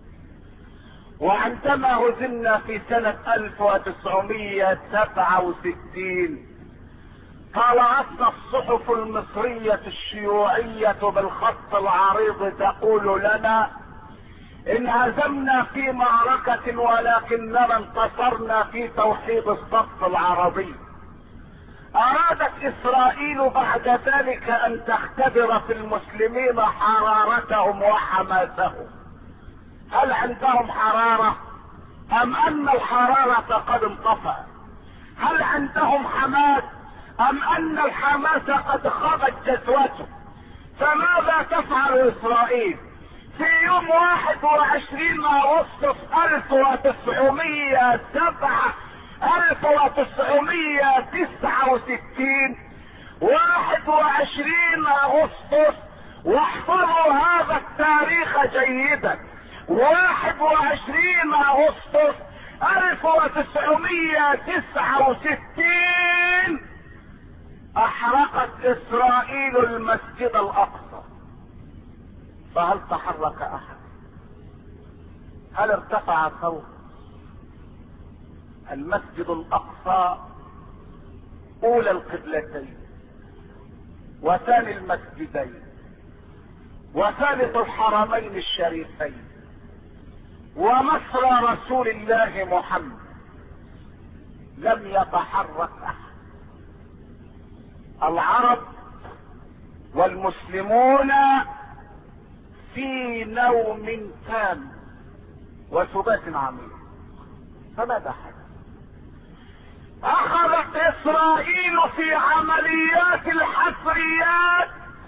وعندما هزمنا في سنة الف وتسعمائة وسبعة وستين طلعتنا الصحف المصرية الشيوعية بالخط العريض تقول لنا انهزمنا في معركة ولكننا انتصرنا في توحيد الصف العربي. ارادت اسرائيل بعد ذلك ان تختبر في المسلمين حرارتهم وحماسهم. هل عندهم حرارة ام ان الحرارة قد انطفأت؟ هل عندهم حماس ام ان الحماس قد خابت جذوته؟ فماذا تفعل اسرائيل؟ في يوم واحد وعشرين اغسطس الف وتسعمائة سبعة الف وتسعمائة تسعة وستين واحد وعشرين اغسطس، واحفظوا هذا التاريخ جيدا، واحد وعشرين اغسطس الف وتسعمائة تسعة وستين احرقت اسرائيل المسجد الاقصى. فهل تحرك احد؟ هل ارتفع صوت؟ المسجد الاقصى اولى القبلتين وثاني المسجدين وثالث الحرمين الشريفين ومصر رسول الله محمد. لم يتحرك احد. العرب والمسلمون في نوم تام وسبات عميق. فماذا حدث؟ اخذت اسرائيل في عمليات الحفريات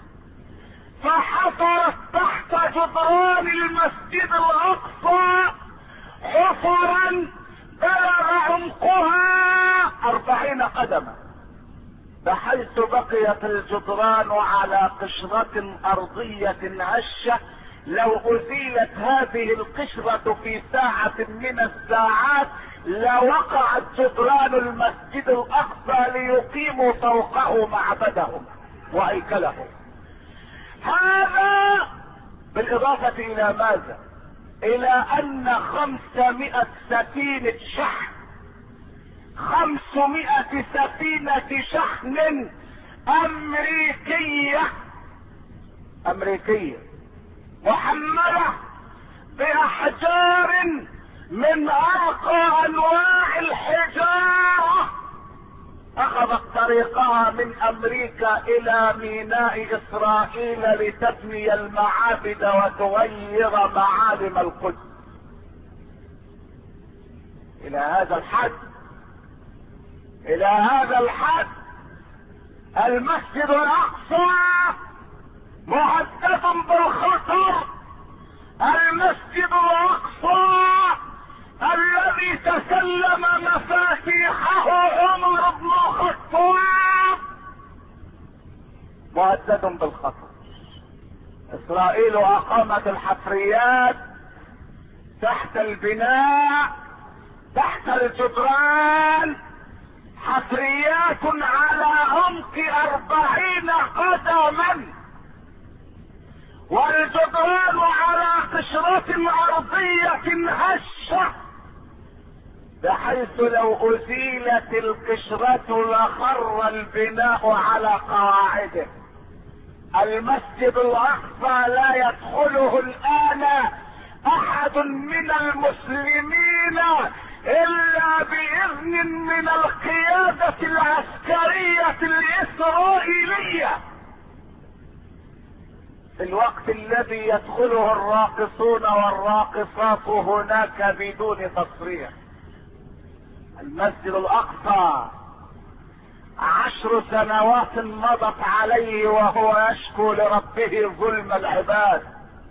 فحفرت تحت جدران المسجد الاقصى حفرا بلغ عمقها اربعين قدما، بحيث بقيت الجدران على قشرة ارضية هشة. لو ازيلت هذه القشرة في ساعة من الساعات لوقعت جدران المسجد الاقصى ليقيموا فوقه معبدهم وهيكلهم. هذا بالاضافة الى ماذا؟ الى ان خمسمائة سفينة شحن خمسمائة سفينة شحن امريكية امريكية محملة باحجار من ارقى انواع الحجارة اخذت طريقها من امريكا الى ميناء اسرائيل لتبني المعابد وتغير معالم القدس. الى هذا الحد الى هذا الحد المسجد الاقصى مهدد بالخطر. المسجد الاقصى الذي تسلم مفاتيحه عمر بن الخطاب مهدد بالخطر. اسرائيل اقامت الحفريات تحت البناء، تحت الجدران، حفريات على عمق أربعين قدما، والجدران على قشرة أرضية هشة، بحيث لو أزيلت القشرة لخر البناء على قواعده. المسجد الأقصى لا يدخله الآن أحد من المسلمين إلا بإذن من القيادة العسكرية الإسرائيلية، في الوقت الذي يدخله الراقصون والراقصات هناك بدون تصريح. المسجد الأقصى عشر سنوات مضت عليه وهو يشكو لربه ظلم العباد.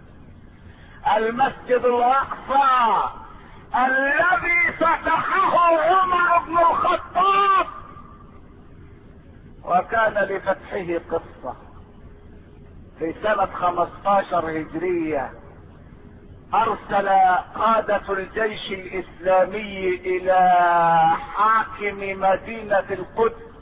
المسجد الأقصى الذي فتحه عمر بن الخطاب، وكان لفتحه قصة. في سنة خمستاشر هجرية ارسل قادة الجيش الاسلامي الى حاكم مدينة القدس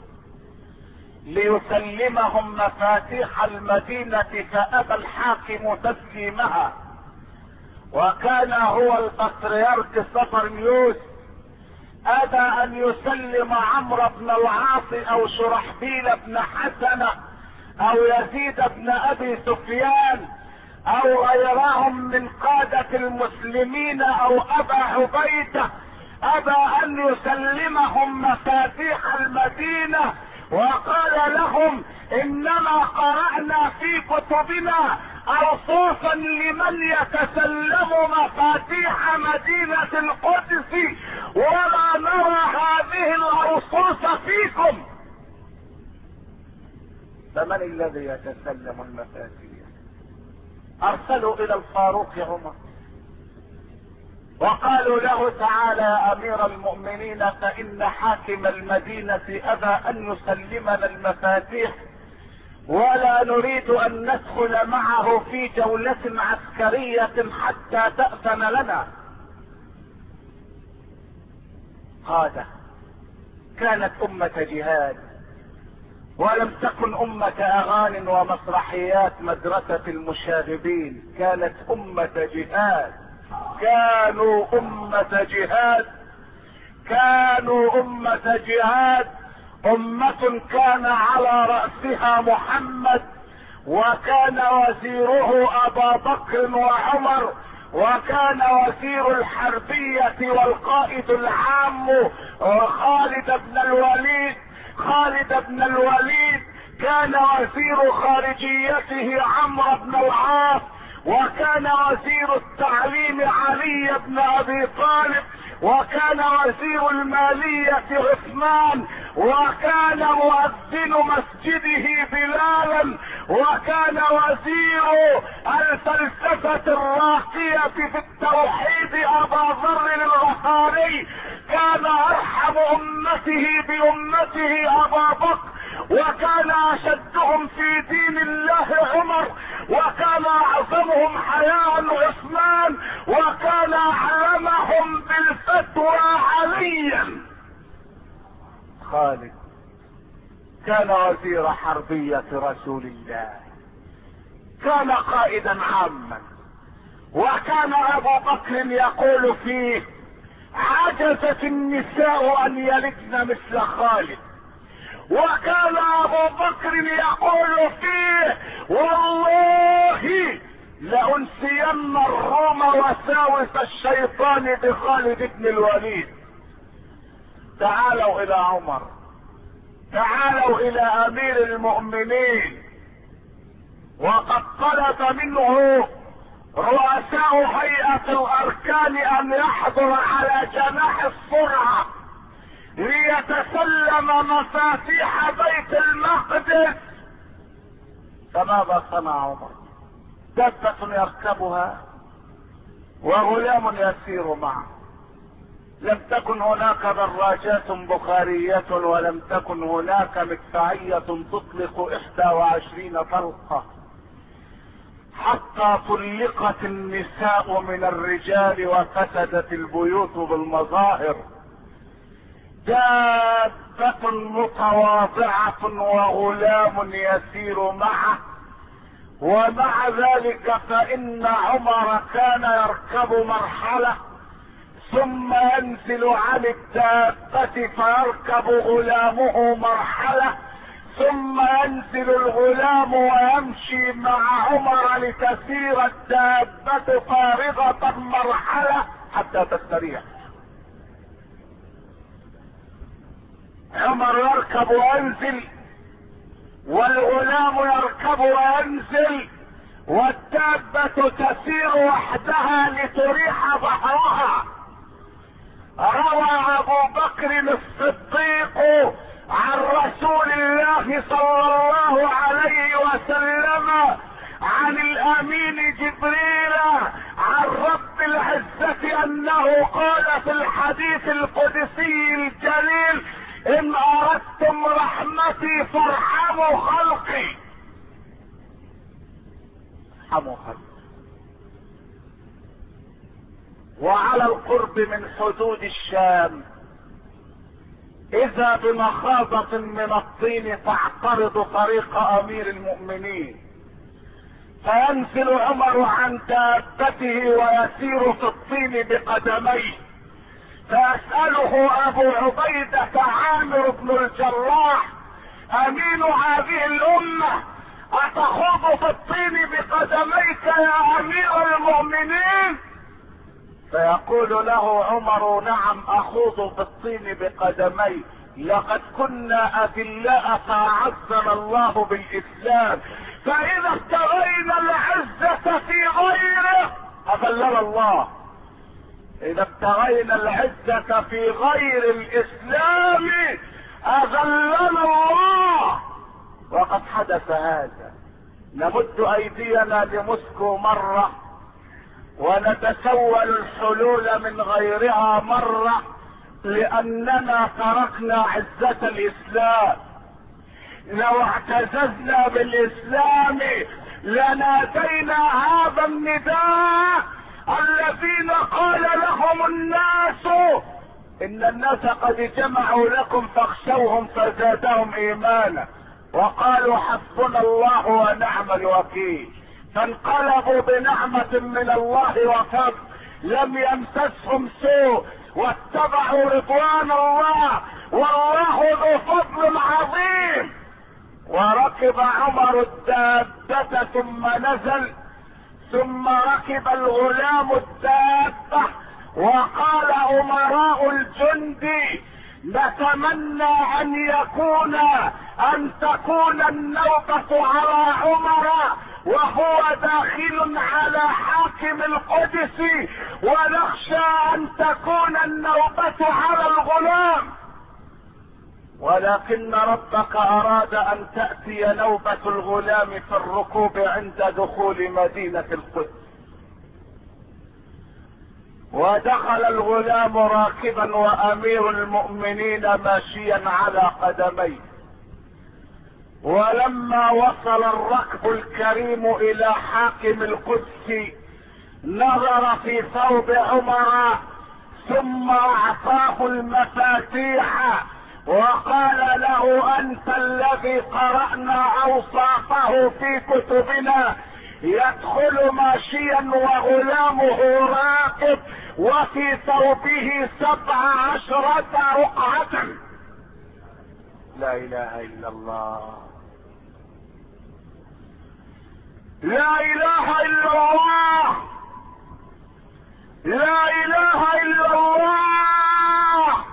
ليسلمهم مفاتيح المدينة، فابى الحاكم تسليمها، وكان هو البطريرك صفرنيوس ابى ان يسلم عمرو بن العاص او شرحبيل بن حسنة او يزيد بن ابي سفيان او غيرهم من قادة المسلمين او ابا عبيدة، ابى ان يسلمهم مفاتيح المدينة، وقال لهم انما قرأنا في كتبنا اوصافا لمن يتسلم مفاتيح مدينة القدس ولا نرى هذه الاوصاف فيكم. فمن الذي يتسلم المفاتيح؟ ارسلوا الى الفاروق عمر وقالوا له تعالى يا امير المؤمنين، فان حاكم المدينة ابى ان يسلمنا المفاتيح ولا نريد ان ندخل معه في جولة عسكرية حتى تأذن لنا. هذا كانت امة جهاد، ولم تكن امة اغان ومسرحيات مدرسة المشاغبين، كانت امة جهاد، كانوا امة جهاد، كانوا امة جهاد، امة كان على رأسها محمد، وكان وزيره ابا بكر وعمر، وكان وزير الحربية والقائد العام خالد بن الوليد. خالد بن الوليد كان وزير خارجيته عمرو بن العاص، وكان وزير التعليم علي بن ابي طالب، وكان وزير المالية عثمان، وكان مؤذن مسجده بلالا، وكان وزير الفلسفة الراقية في التوحيد ابا ذر الغفاري، كان ارحم امته بامته ابا بكر، وكان اشدهم في دين الله عمر، وكان اعظمهم حياء عثمان، وكان اعلمهم بالفتوى عليا خالد. كان وزير حربية رسول الله، كان قائدا عاما، وكان ابو بكر يقول فيه عجزت النساء ان يلدن مثل خالد، وكان ابو بكر يقول فيه والله لانسين الروم وساوس الشيطان بخالد بن الوليد. تعالوا الى عمر، تعالوا الى امير المؤمنين، وقد طلب منه رؤساء هيئة الاركان ان يحضر على جناح السرعة ليتسلم مفاتيح بيت المقدس. فماذا صنع عمر؟ دابة يركبها وغلام يسير معه. لم تكن هناك دراجات بخارية، ولم تكن هناك مدفعية تطلق احدى وعشرين طلقة، حتى طلقت النساء من الرجال وفسدت البيوت بالمظاهر. دابة متواضعة وغلام يسير معه. ومع ذلك فإن عمر كان يركب مرحلة ثم ينزل عن الدابة فيركب غلامه مرحلة، ثم ينزل الغلام ويمشي مع عمر لتسير الدابة فارغة مرحلة حتى تستريح. عمر يركب وينزل والغلام يركب وينزل والدابة تسير وحدها لتريح ظهرها. روى ابو بكر الصديق عن رسول الله صلى الله عليه وسلم عن الامين جبريل عن رب العزة انه قال في الحديث القدسي الجليل: ان اردتم رحمتي فارحموا خلقي. ارحموا خلقي. وعلى القرب من حدود الشام اذا بمخاضة من الطين تعترض طريق امير المؤمنين، فينزل عمر عن دابته ويسير في الطين بقدميه، فيسأله ابو عبيدة عامر بن الجراح: امين هذه الامة اتخوض في الطين بقدميك يا امير المؤمنين؟ فيقول له عمر: نعم اخوض في الطين بقدمي، لقد كنا اذلاء فاعزنا الله بالاسلام، فاذا ابتغينا العزة في غيره اذلنا الله. اذا ابتغينا العزة في غير الاسلام اذلنا الله. وقد حدث هذا. نمد ايدينا لموسكو مرة ونتسول الحلول من غيرها مرة، لاننا تركنا عزة الاسلام. لو اعتززنا بالاسلام لنادينا هذا النداء الذين قال لهم الناس ان الناس قد جمعوا لكم فاخشوهم فزادهم ايمانا وقالوا حسبنا الله ونعم الوكيل، فانقلبوا بنعمة من الله وفضل لم يمسسهم سوء واتبعوا رضوان الله والله ذو فضل عظيم. وركب عمر الدابة ثم نزل، ثم ركب الغلام الدابة، وقال امراء الجند: نتمنى ان يكون ان تكون النوبة على عمر وهو داخل على حاكم القدس، ونخشى ان تكون النوبة على الغلام، ولكن ربك اراد ان تأتي نوبة الغلام في الركوب عند دخول مدينة القدس. ودخل الغلام راكبا وامير المؤمنين ماشيا على قدميه. ولما وصل الركب الكريم الى حاكم القدس نظر في ثوب عمر ثم اعطاه المفاتيح وقال له: انت الذي قرأنا اوصافه في كتبنا، يدخل ماشيا وغلامه راكب وفي ثوبه سبع عشرة رقعة. لا اله الا الله، لا اله الا الله، لا اله الا الله.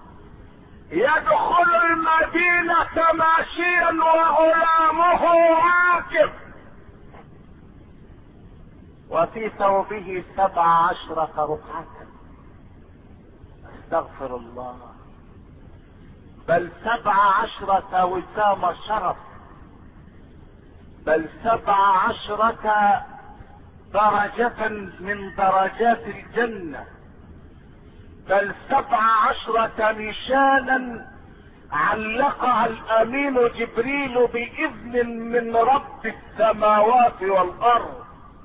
يدخل المدينة ماشيا وغلامه راكب وفي ثوبه سبع عشرة رقعة. استغفر الله. بل سبع عشرة وسام شرف، بل سبع عشرة درجة من درجات الجنة، بل سبع عشرة نشانا علقها الامين جبريل باذن من رب السماوات والارض.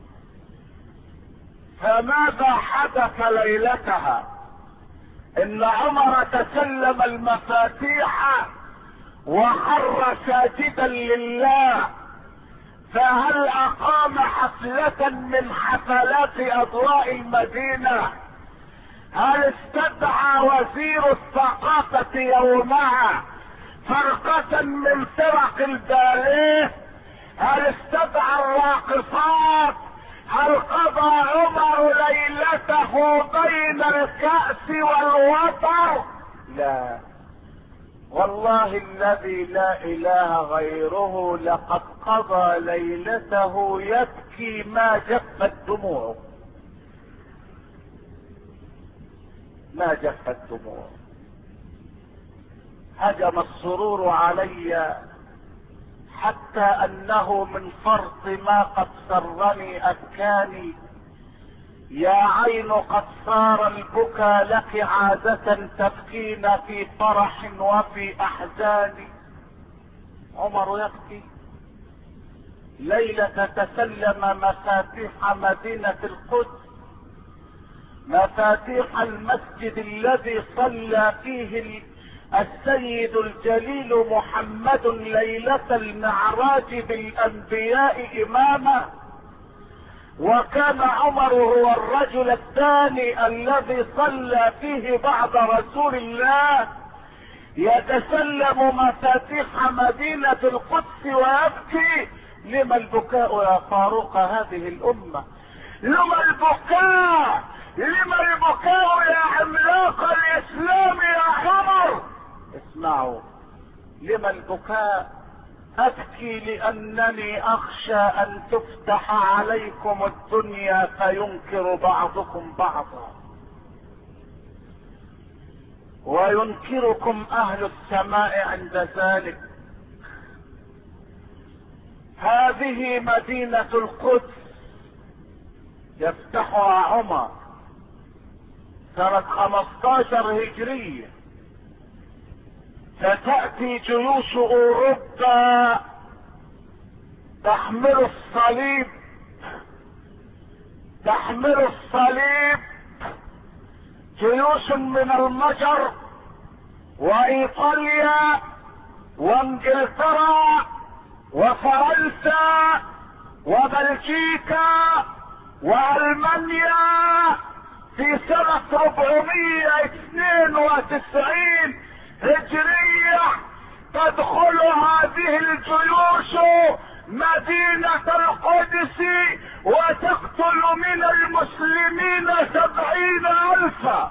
فماذا حدث ليلتها؟ ان عمر تسلم المفاتيح وخر ساجدا لله، فهل اقام حفلة من حفلات اضواء المدينة؟ هل استدعى وزير الثقافة يومها فرقة من فرق الباليه؟ هل استدعى الراقصات؟ هل قضى عمر ليلته بين الكأس والوتر؟ لا، والله الذي لا اله غيره لقد قضى ليلته يبكي ما جفت دموعه، ما جفت دموعه. هجم السرور علي حتى انه من فرط ما قد سرني ابكاني. يا عين قد صار البكا لك عادة تبكين في فرح وفي احزان. عمر يبكي ليلة تسلم مفاتيح مدينة القدس، مفاتيح المسجد الذي صلى فيه السيد الجليل محمد ليلة المعراج بالانبياء اماما. وكان عمر هو الرجل الثاني الذي صلى فيه بعد رسول الله، يتسلم مفاتيح مدينة القدس ويبكي. لما البكاء يا فاروق هذه الامة؟ لما البكاء؟ لما البكاء يا عملاق الاسلام يا عمر؟ اسمعوا، لما البكاء؟ ابكي لانني اخشى ان تفتح عليكم الدنيا فينكر بعضكم بعضا، وينكركم اهل السماء عند ذلك. هذه مدينة القدس يفتحها عمر سنة خمستاشر هجرية، ستأتي جيوش اوروبا تحمل الصليب، تحمل الصليب، جيوش من المجر وايطاليا وانجلترا وفرنسا وبلجيكا والمانيا في سنة أربعمائة واثنين وتسعين هجرية تدخل هذه الجيوش مدينة القدس وتقتل من المسلمين سبعين ألفا،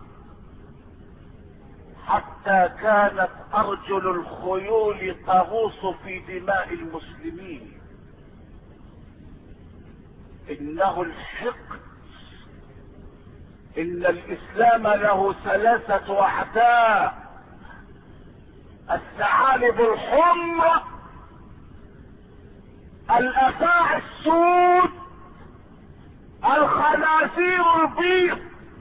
حتى كانت أرجل الخيول تغوص في دماء المسلمين. إنه الحقد، إن الإسلام له ثلاثة أعداء: الثعالب الحمر، الافاعي السود، الخنازير البيض.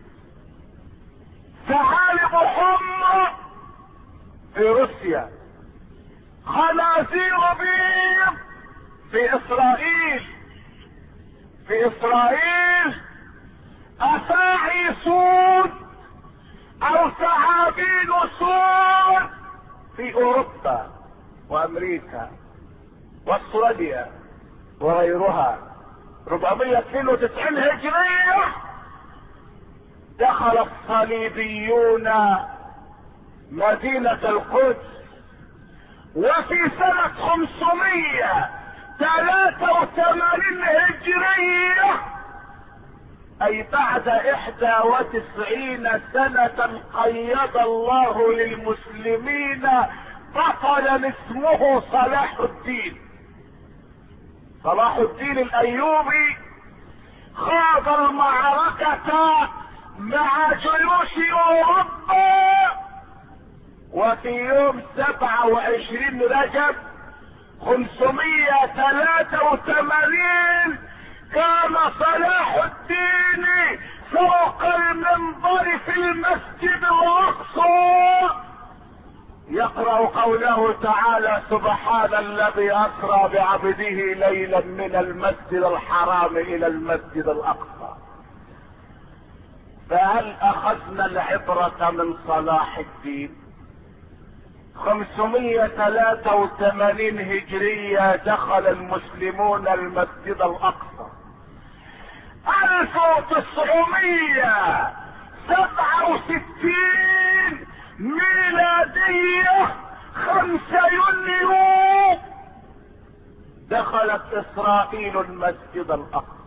ثعالب حمر في روسيا، خنازير بيض في اسرائيل، في اسرائيل افاعي سود او ثعابين سود في اوروبا وامريكا واستراليا وغيرها. أربعمائة واثنين وتسعين هجرية دخل الصليبيون مدينة القدس، وفي سنة خمسمائة وثلاثة وثمانين هجرية اي بعد احدى وتسعين سنة قيد الله للمسلمين بطلا اسمه صلاح الدين. صلاح الدين الايوبي خاض المعركة مع جيوش اوروبا في يوم سبعة وعشرين رجب خمسمية وثلاثة وثمانين كان صلاح الدين فوق المنبر في المسجد الاقصى يقرأ قوله تعالى: سبحان الذي اسرى بعبده ليلا من المسجد الحرام الى المسجد الاقصى. فهل اخذنا العبرة من صلاح الدين؟ خمسمية وثلاثة وثمانين هجرية دخل المسلمون المسجد الاقصى. الف وتسعمية سبعة وستين ميلادية خمسة يونيو دخلت اسرائيل المسجد الاقصى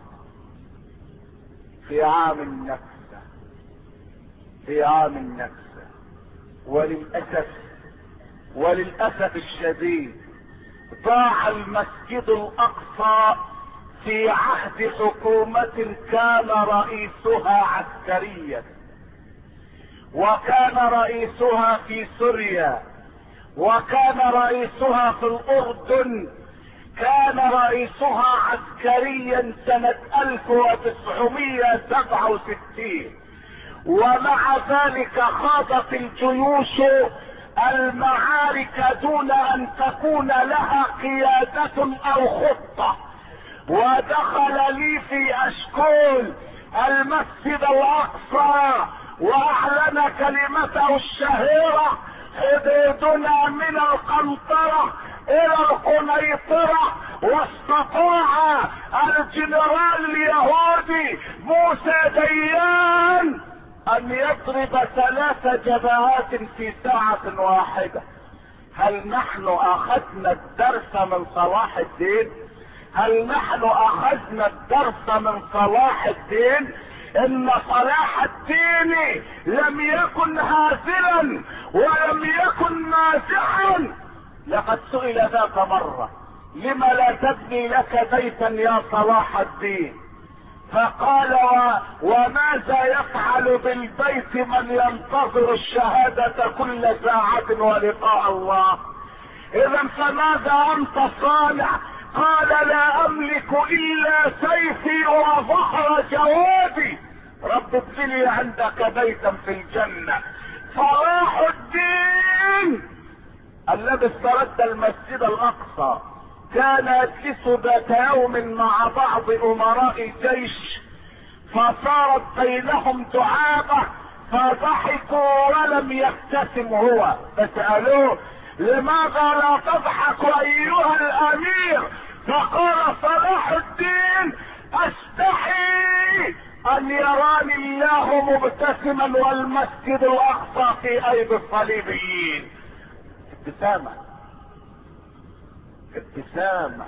في عام النكسة في عام النكسة وللأسف وللأسف الشديد ضاع المسجد الاقصى في عهد حكومة كان رئيسها عسكريا، وكان رئيسها في سوريا، وكان رئيسها في الاردن، كان رئيسها عسكريا سنة الف وتسعمية وسبعة وستين. ومع ذلك خاضت الجيوش المعارك دون ان تكون لها قيادة او خطة. ودخل لي في اشكول المسجد الاقصى واعلن كلمته الشهيرة: حدودنا من القنطرة الى القنيطرة. واستطاع الجنرال اليهودي موسى ديان ان يضرب ثلاث جبهات في ساعة واحدة. هل نحن اخذنا الدرس من صلاح الدين؟ هل نحن اخذنا الدرس من صلاح الدين؟ ان صلاح الدين لم يكن هازلا ولم يكن مازحا. لقد سئل ذات مرة: لم لا تبني لك بيتا يا صلاح الدين؟ فقال: و... وماذا يفعل بالبيت من ينتظر الشهادة كل ساعة ولقاء الله؟ اذا فماذا انت صانع؟ قال: لا املك الا سيفي وظهر جوادي. رب ابن لي عندك بيتا في الجنة. صلاح الدين الذي استرد المسجد الاقصى كان يجلس ذات يوم مع بعض امراء الجيش، فصارت بينهم دعابة فضحكوا ولم يبتسم هو، فسألوه: لماذا لا تضحك ايها الامير؟ فقال صلاح الدين: استحي ان يراني الله مبتسما والمسجد الاقصى في ايدي الصليبيين. ابتسامة ابتسامة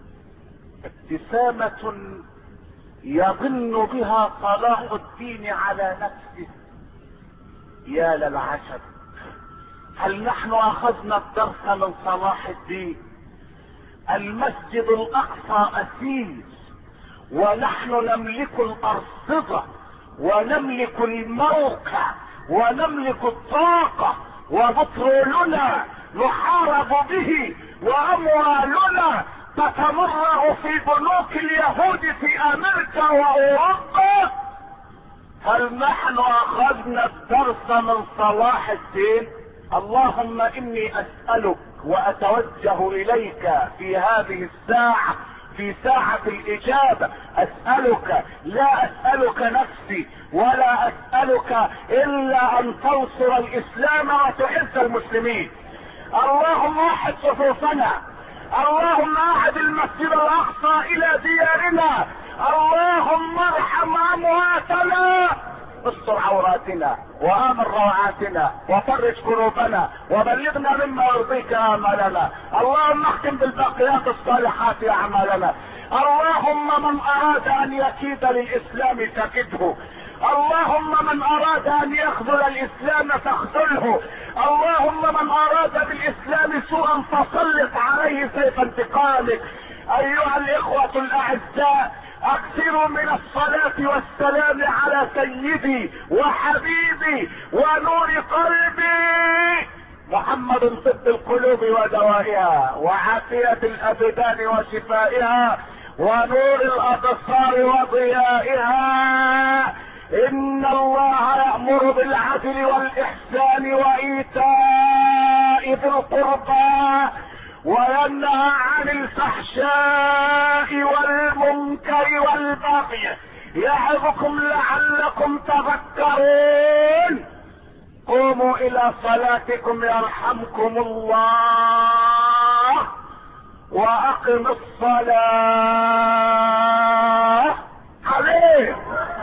ابتسامة يظن بها صلاح الدين على نفسه. يا للعجب، هل نحن اخذنا الدرس من صلاح الدين؟ المسجد الاقصى اسير، ونحن نملك الارصدة ونملك الموقع ونملك الطاقة، وبترولنا نحارب به، واموالنا تتمرغ في بنوك اليهود في امريكا واوروبا. هل نحن اخذنا الدرس من صلاح الدين؟ اللهم اني اسألك واتوجه اليك في هذه الساعة، في ساعة الاجابة، اسألك، لا اسألك نفسي ولا اسألك الا ان تنصر الاسلام وتعز المسلمين. اللهم احد صفوفنا، اللهم اعد المسجد الاقصى الى ديارنا، اللهم ارحم امواتنا، استر عوراتنا وامن روعاتنا وفرج كروبنا وبلغنا مما يرضيك امالنا. اللهم اختم بالباقيات الصالحات اعمالنا. اللهم من اراد ان يكيد للاسلام فكده، اللهم من اراد ان يخذل الاسلام فاخذله، اللهم من اراد بالاسلام سوءا فسلط عليه سيف انتقامك. ايها الاخوة الاعزاء، اكثروا من الصلاة والسلام على سيدي وحبيبي ونور قلبي محمد طب القلوب ودوائها، وعافية الابدان وشفائها، ونور الابصار وضيائها. ان الله يأمر بالعدل والاحسان وايتاء ذي القربى، وينهى عن الفحشاء والمنكر والبغي، يعظكم لعلكم تذكرون. قوموا الى صلاتكم يرحمكم الله، واقم الصلاة. عليه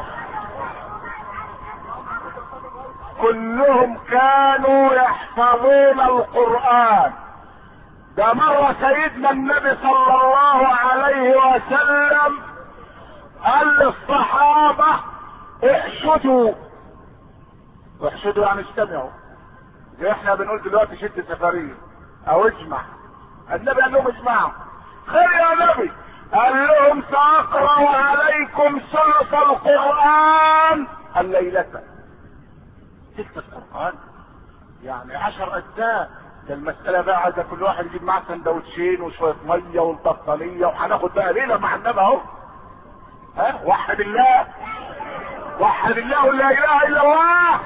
كلهم كانوا يحفظون القرآن. ده مرة سيدنا النبي صلى الله عليه وسلم قال للصحابة احشدوا. احشدوا يعني اجتمعوا، زي احنا بنقول دلوقتي شد سفرية او اجمع. النبي قال لهم اجمعوا. خير يا نبي. قال لهم ساقرأ عليكم ثلث القرآن الليلة. ثلث القرآن يعني عشر اجزاء. ده المسألة بقى عايزة كل واحد يجيب معاه سندوتشين وشوية مية والبطانية، وهناخد بقى ليلة مع النبي اهو. ها وحد الله، وحد الله ولا اله الا الله.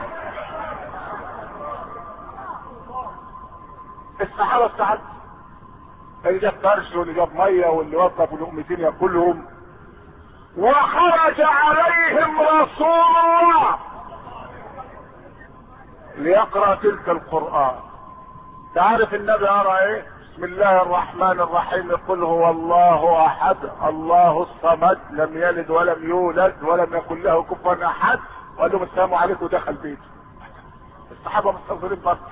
الصحابة استعدوا، اللي جاب فرش واللي جاب مية واللي وظف لقمتين ياكلهم، وخرج عليهم رسول الله ليقرأ تلك القرآن. تعرف النبي قرأ ايه؟ بسم الله الرحمن الرحيم، قل هو الله احد الله الصمد لم يلد ولم يولد ولم يكن له كفوا احد، وقال لهم السلام عليكم ودخل بيته. الصحابه مستغفرين بس.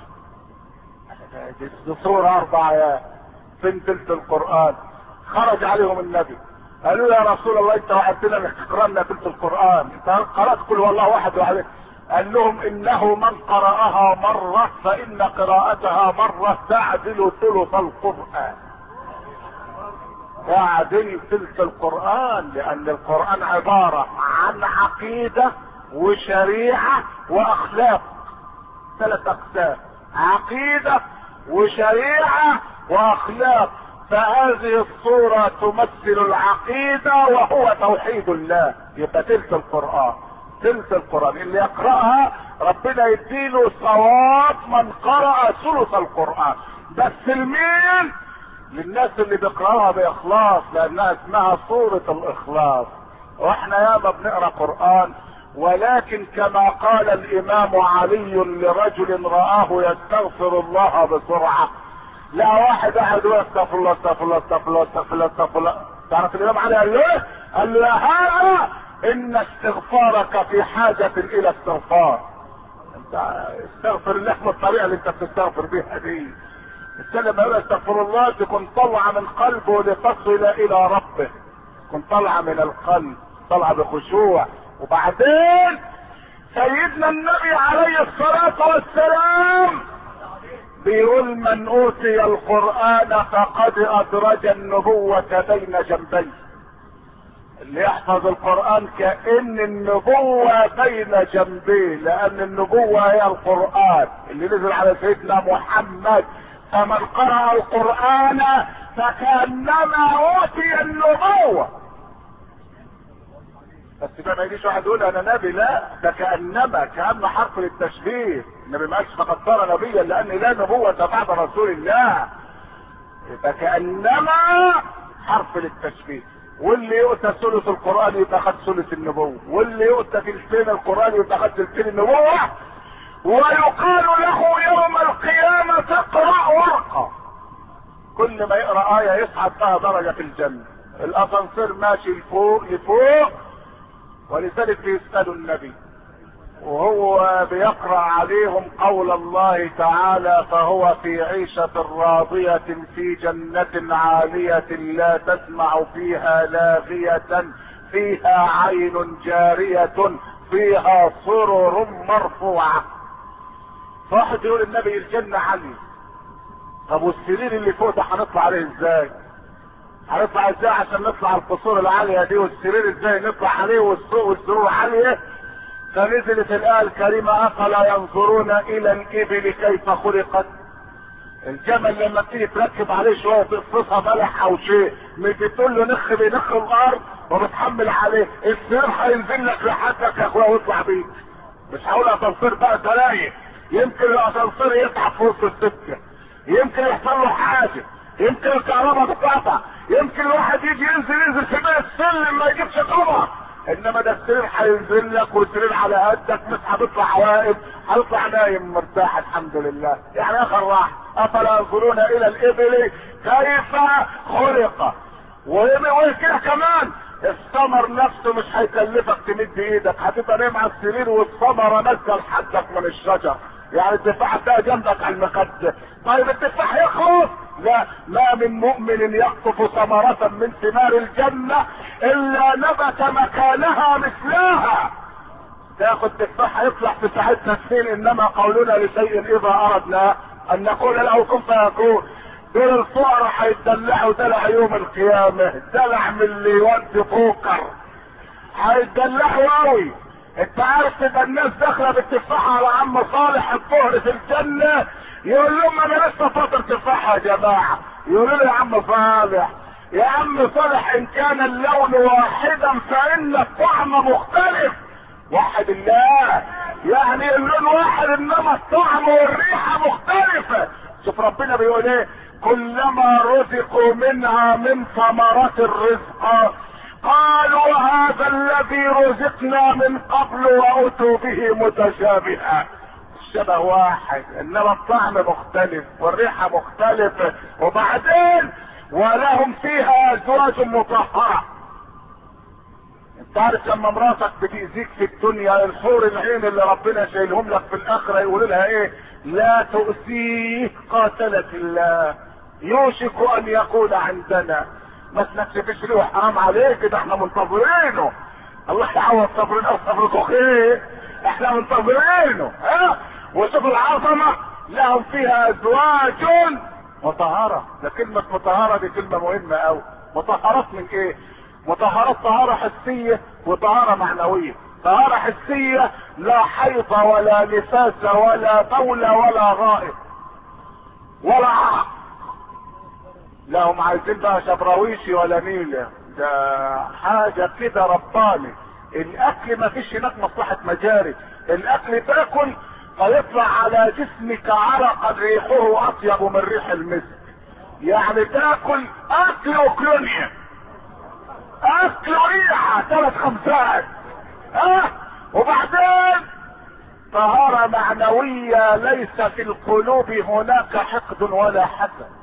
دي صورة اربع ايات فين تلك القرآن. خرج عليهم النبي قالوا يا رسول الله انت وعدتنا انك تقرأ لنا تلك القرآن، انت قرأت قل هو الله واحد وعليك. قال لهم انه من قرأها مرة فان قراءتها مرة تعدل ثلث القرآن. تعدل ثلث القرآن، لان القرآن عبارة عن عقيدة وشريعة واخلاق. ثلاث اقسام: عقيدة وشريعة واخلاق. فهذه الصورة تمثل العقيدة وهو توحيد الله. يبقى تلك القرآن، تلك القرآن اللي يقرأها ربنا يديله ثواب من قرأ ثلث القرآن. بس المين؟ للناس اللي بيقرأها بإخلاص، لأنها اسمها سورة الإخلاص. واحنا ياما بنقرأ قرآن، ولكن كما قال الإمام علي لرجل رآه يستغفر الله بسرعة، لا واحد قاعد يقول استغفر الله استغفر الله استغفر الله استغفر الله استغفر الله. تعرف الإمام علي قال له ايه؟ قال له يا هذا ان استغفارك في حاجة الى استغفار. انت استغفر الله بالطريقة اللي انت بتستغفر بيها دي. الانسان لما يقول استغفر الله تكون طالعة من قلبه لتصل الى ربه، تكون طالعة من القلب، طالعة بخشوع. وبعدين سيدنا النبي عليه الصلاة والسلام بيقول من اوتي القرآن فقد ادرج النبوة بين جنبيه. اللي يحفظ القرآن كأن النبوة بين جنبيه، لأن النبوة هي القرآن اللي نزل على سيدنا محمد. فمن قرأ القرآن فكأنما أوتي النبوة. بس ده ما يجيش واحد يقول أنا نبي، لا، ده كأنما، كأن حرف للتشبيه. النبي ما قالش فقد صار نبيا، لأن لا نبوة بعد رسول الله. يبقى كأنما حرف للتشبيه. واللي يؤتى ثلث القرآن يبقى خد ثلث النبوة، واللي يؤتى ثلثين القرآن يبقى خد ثلثين النبوة. ويقال له يوم القيامة اقرأ ورقة. كل ما يقرأ آية يصعد بها درجة في الجنة. الأسانسير ماشي لفوق لفوق، ولذلك بيسألوا النبي وهو بيقرأ عليهم قول الله تعالى: فهو في عيشة راضية في جنة عالية لا تسمع فيها لاغية فيها عين جارية فيها سرر مرفوعة. واحد يقول النبي الجنة عالية، طب والسرير اللي فوق ده هنطلع عليه ازاي؟ هنطلع ازاي عشان نطلع القصور العالية دي؟ والسرير ازاي نطلع عليه والسوق والسرور عالية؟ فنزلت الآية الكريمة: أفلا ينظرون إلى الإبل كيف خلقت الجمل لما تيجي تركب عليه شويه تقصصها ملح او شيء، مش بتقول له نخ بينخ الارض وبتحمل عليه، السير هينزل لك لحدك يا اخويا ويطلع بيك. مش هقول اسانسير بقى تلاقي، يمكن الاسانسير يتعب في وسط السكه، يمكن يحصل له حاجه، يمكن الكهرباء تتقطع، يمكن الواحد يجي ينزل ينزل في بيت السلم ما يجيبش طبعا. انما ده السرير هينزل لك والسرير على قدك، مش هتطلع واقف، هتطلع نايم مرتاح الحمد لله. يعني اخر راحه. افلا ينظرون الى الابل كيف خلق. وكده كمان الثمر نفسه مش هيكلفك تمد ايدك، هتبقى نايم على السرير والثمره نازله لحدك من الشجر. يعني التفاح ده جنبك على المخده. طيب التفاح يخلص؟ لا، ما من مؤمن يقطف ثمرة من ثمار الجنة الا نبت مكانها مثلها. تاخد تفاح يطلع في ساعتنا سنين، انما قولنا لشيء اذا اردنا ان نقول له كن فيكون. دول الفقراء هيتدلعوا دلع يوم القيامة، دلع من اللي يودي فوكر، هيتدلعوا قوي. انت عارف تبقى الناس داخله بالتفاحه على عم صالح الطهر في الجنه، يقول لهم انا لسه فاطر تفاحه يا جماعه، يقولوا له يا عم صالح، يا عم صالح ان كان اللون واحدا فان الطعم مختلف. وحد الله، يعني اللون واحد انما الطعم والريحه مختلفه. شوف ربنا بيقول ايه؟ كلما رزقوا منها من ثمرات الرزق قالوا هذا الذي رزقنا من قبل واتوا به متشابها. الشبه واحد انما الطعم مختلف والريحه مختلفه. وبعدين ولهم فيها ازواج مطهره. انت عارف لما مراتك بتأذيك في الدنيا، الحور العين اللي ربنا شايلهم لك في الاخره يقولوا لها ايه؟ لا تؤذيه قاتلك الله، يوشك ان يكون عندنا. ما تنكسفش ليه وحرام عليك، ده احنا منتظرينه. الله يعوض صبرنا وصبركم خير، احنا منتظرينه. ها وشوف العظمه، لهم فيها ازواج مطهره. ده كلمه مطهره دي كلمه مهمه قوي. مطهرات من ايه؟ مطهرات طهاره حسيه وطهاره معنويه. طهاره حسيه لا حيض ولا نفاس ولا بول ولا غائط ولا عرق. لا هم عايزين بقى شبراويشي ولا نيلة، ده حاجة كده رباني. الاكل ما فيش هناك مصلحة مجاري، الاكل تاكل فيطلع على جسمك عرقا ريحه اطيب من ريح المسك. يعني تاكل اكل اوكلونيا، اكل ريحة ثلاث خمسات. اه وبعدين طهارة معنوية، ليس في القلوب هناك حقد ولا حسد.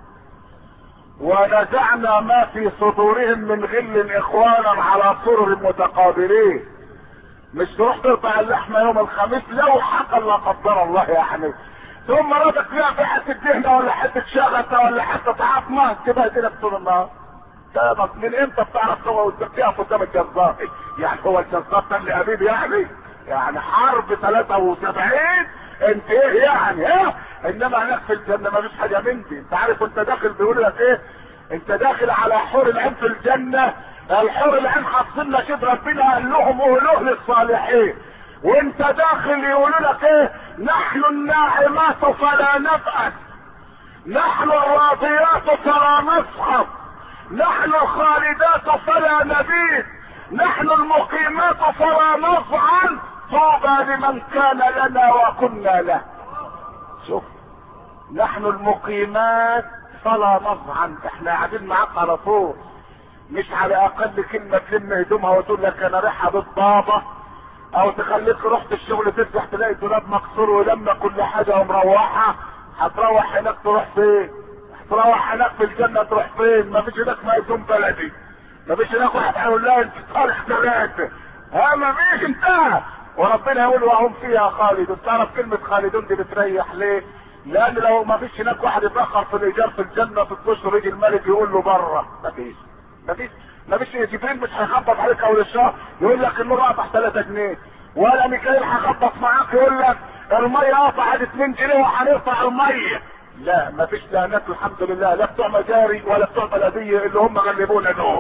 ونزعنا ما في صدورهم من غل اخوانا على سرر متقابلين. مش تروح تقطع اللحمه يوم الخميس لو حصل لا قدر الله يعني، ثم رادك فيها في حته دهنه ولا حته شغفه ولا حته عظمه تبقى كده طول النهار. من امتى بتعرف تقوى وتبكيها قدام الجزار؟ يعني هو الجزار ده اللي قريب يعني؟ يعني حرب ثلاثة وسبعين انت ايه يعني؟ ها انما هناك في الجنه ما فيش حاجه من دي. انت عارف انت داخل بيقول لك ايه؟ انت داخل على حور العين في الجنه، الحور العين حاطين لك كده ربنا قال لهم قولوه للصالحين، وانت داخل يقولوا لك ايه؟ نحن الناعمات فلا نبأس، نحن الراضيات فلا نسخط، نحن الخالدات فلا نبيت، نحن المقيمات فلا نظعن، طوبى لمن كان لنا وكنا له. شوف، نحن المقيمات فلا نظعن، احنا قاعدين معاك على طول، مش على اقل كلمة تلم هدومها وتقول لك انا رايحة بالطابة، او تخليك رحت الشغل تفتح تلاقي الدولاب مكسور ولما كل حاجة ومروحة. هتروح هناك تروح فين؟ تروح هناك في الجنة تروح فين؟ ما فيش هناك مأذون بلدي، ما فيش هناك واحد هيقول لها انت صالح ثلاثة، ها ما فيش انتهى. وربنا يقول وهم فيها خالدون. تعرف كلمة خالدون دي بتريح ليه؟ لان لو ما فيش هناك واحد يتأخر في الايجار في الجنة في الاشهر يجي الملك يقول له بره، ما فيش ما فيش ما فيش جبريل مش هيخبط عليك اول الشهر يقول لك النور قطع ثلاثة جنيه، ولا ميكائيل هيخبط معاك يقول لك المية قطعت اتنين جنيه وهنرفع المية. لا ما فيش، لا هناك الحمد لله لا بتوع مجاري ولا بتوع بلدية اللي هم غلبونا دول.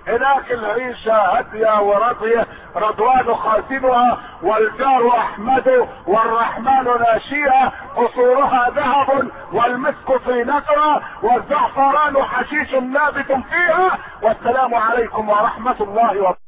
هناك العيشة هادية وراضية، رضوان خازنها والجار احمد والرحمن ناشئها، قصورها ذهب والمسك في نقرة والزعفران حشيش نابت فيها. والسلام عليكم ورحمة الله وبركاته.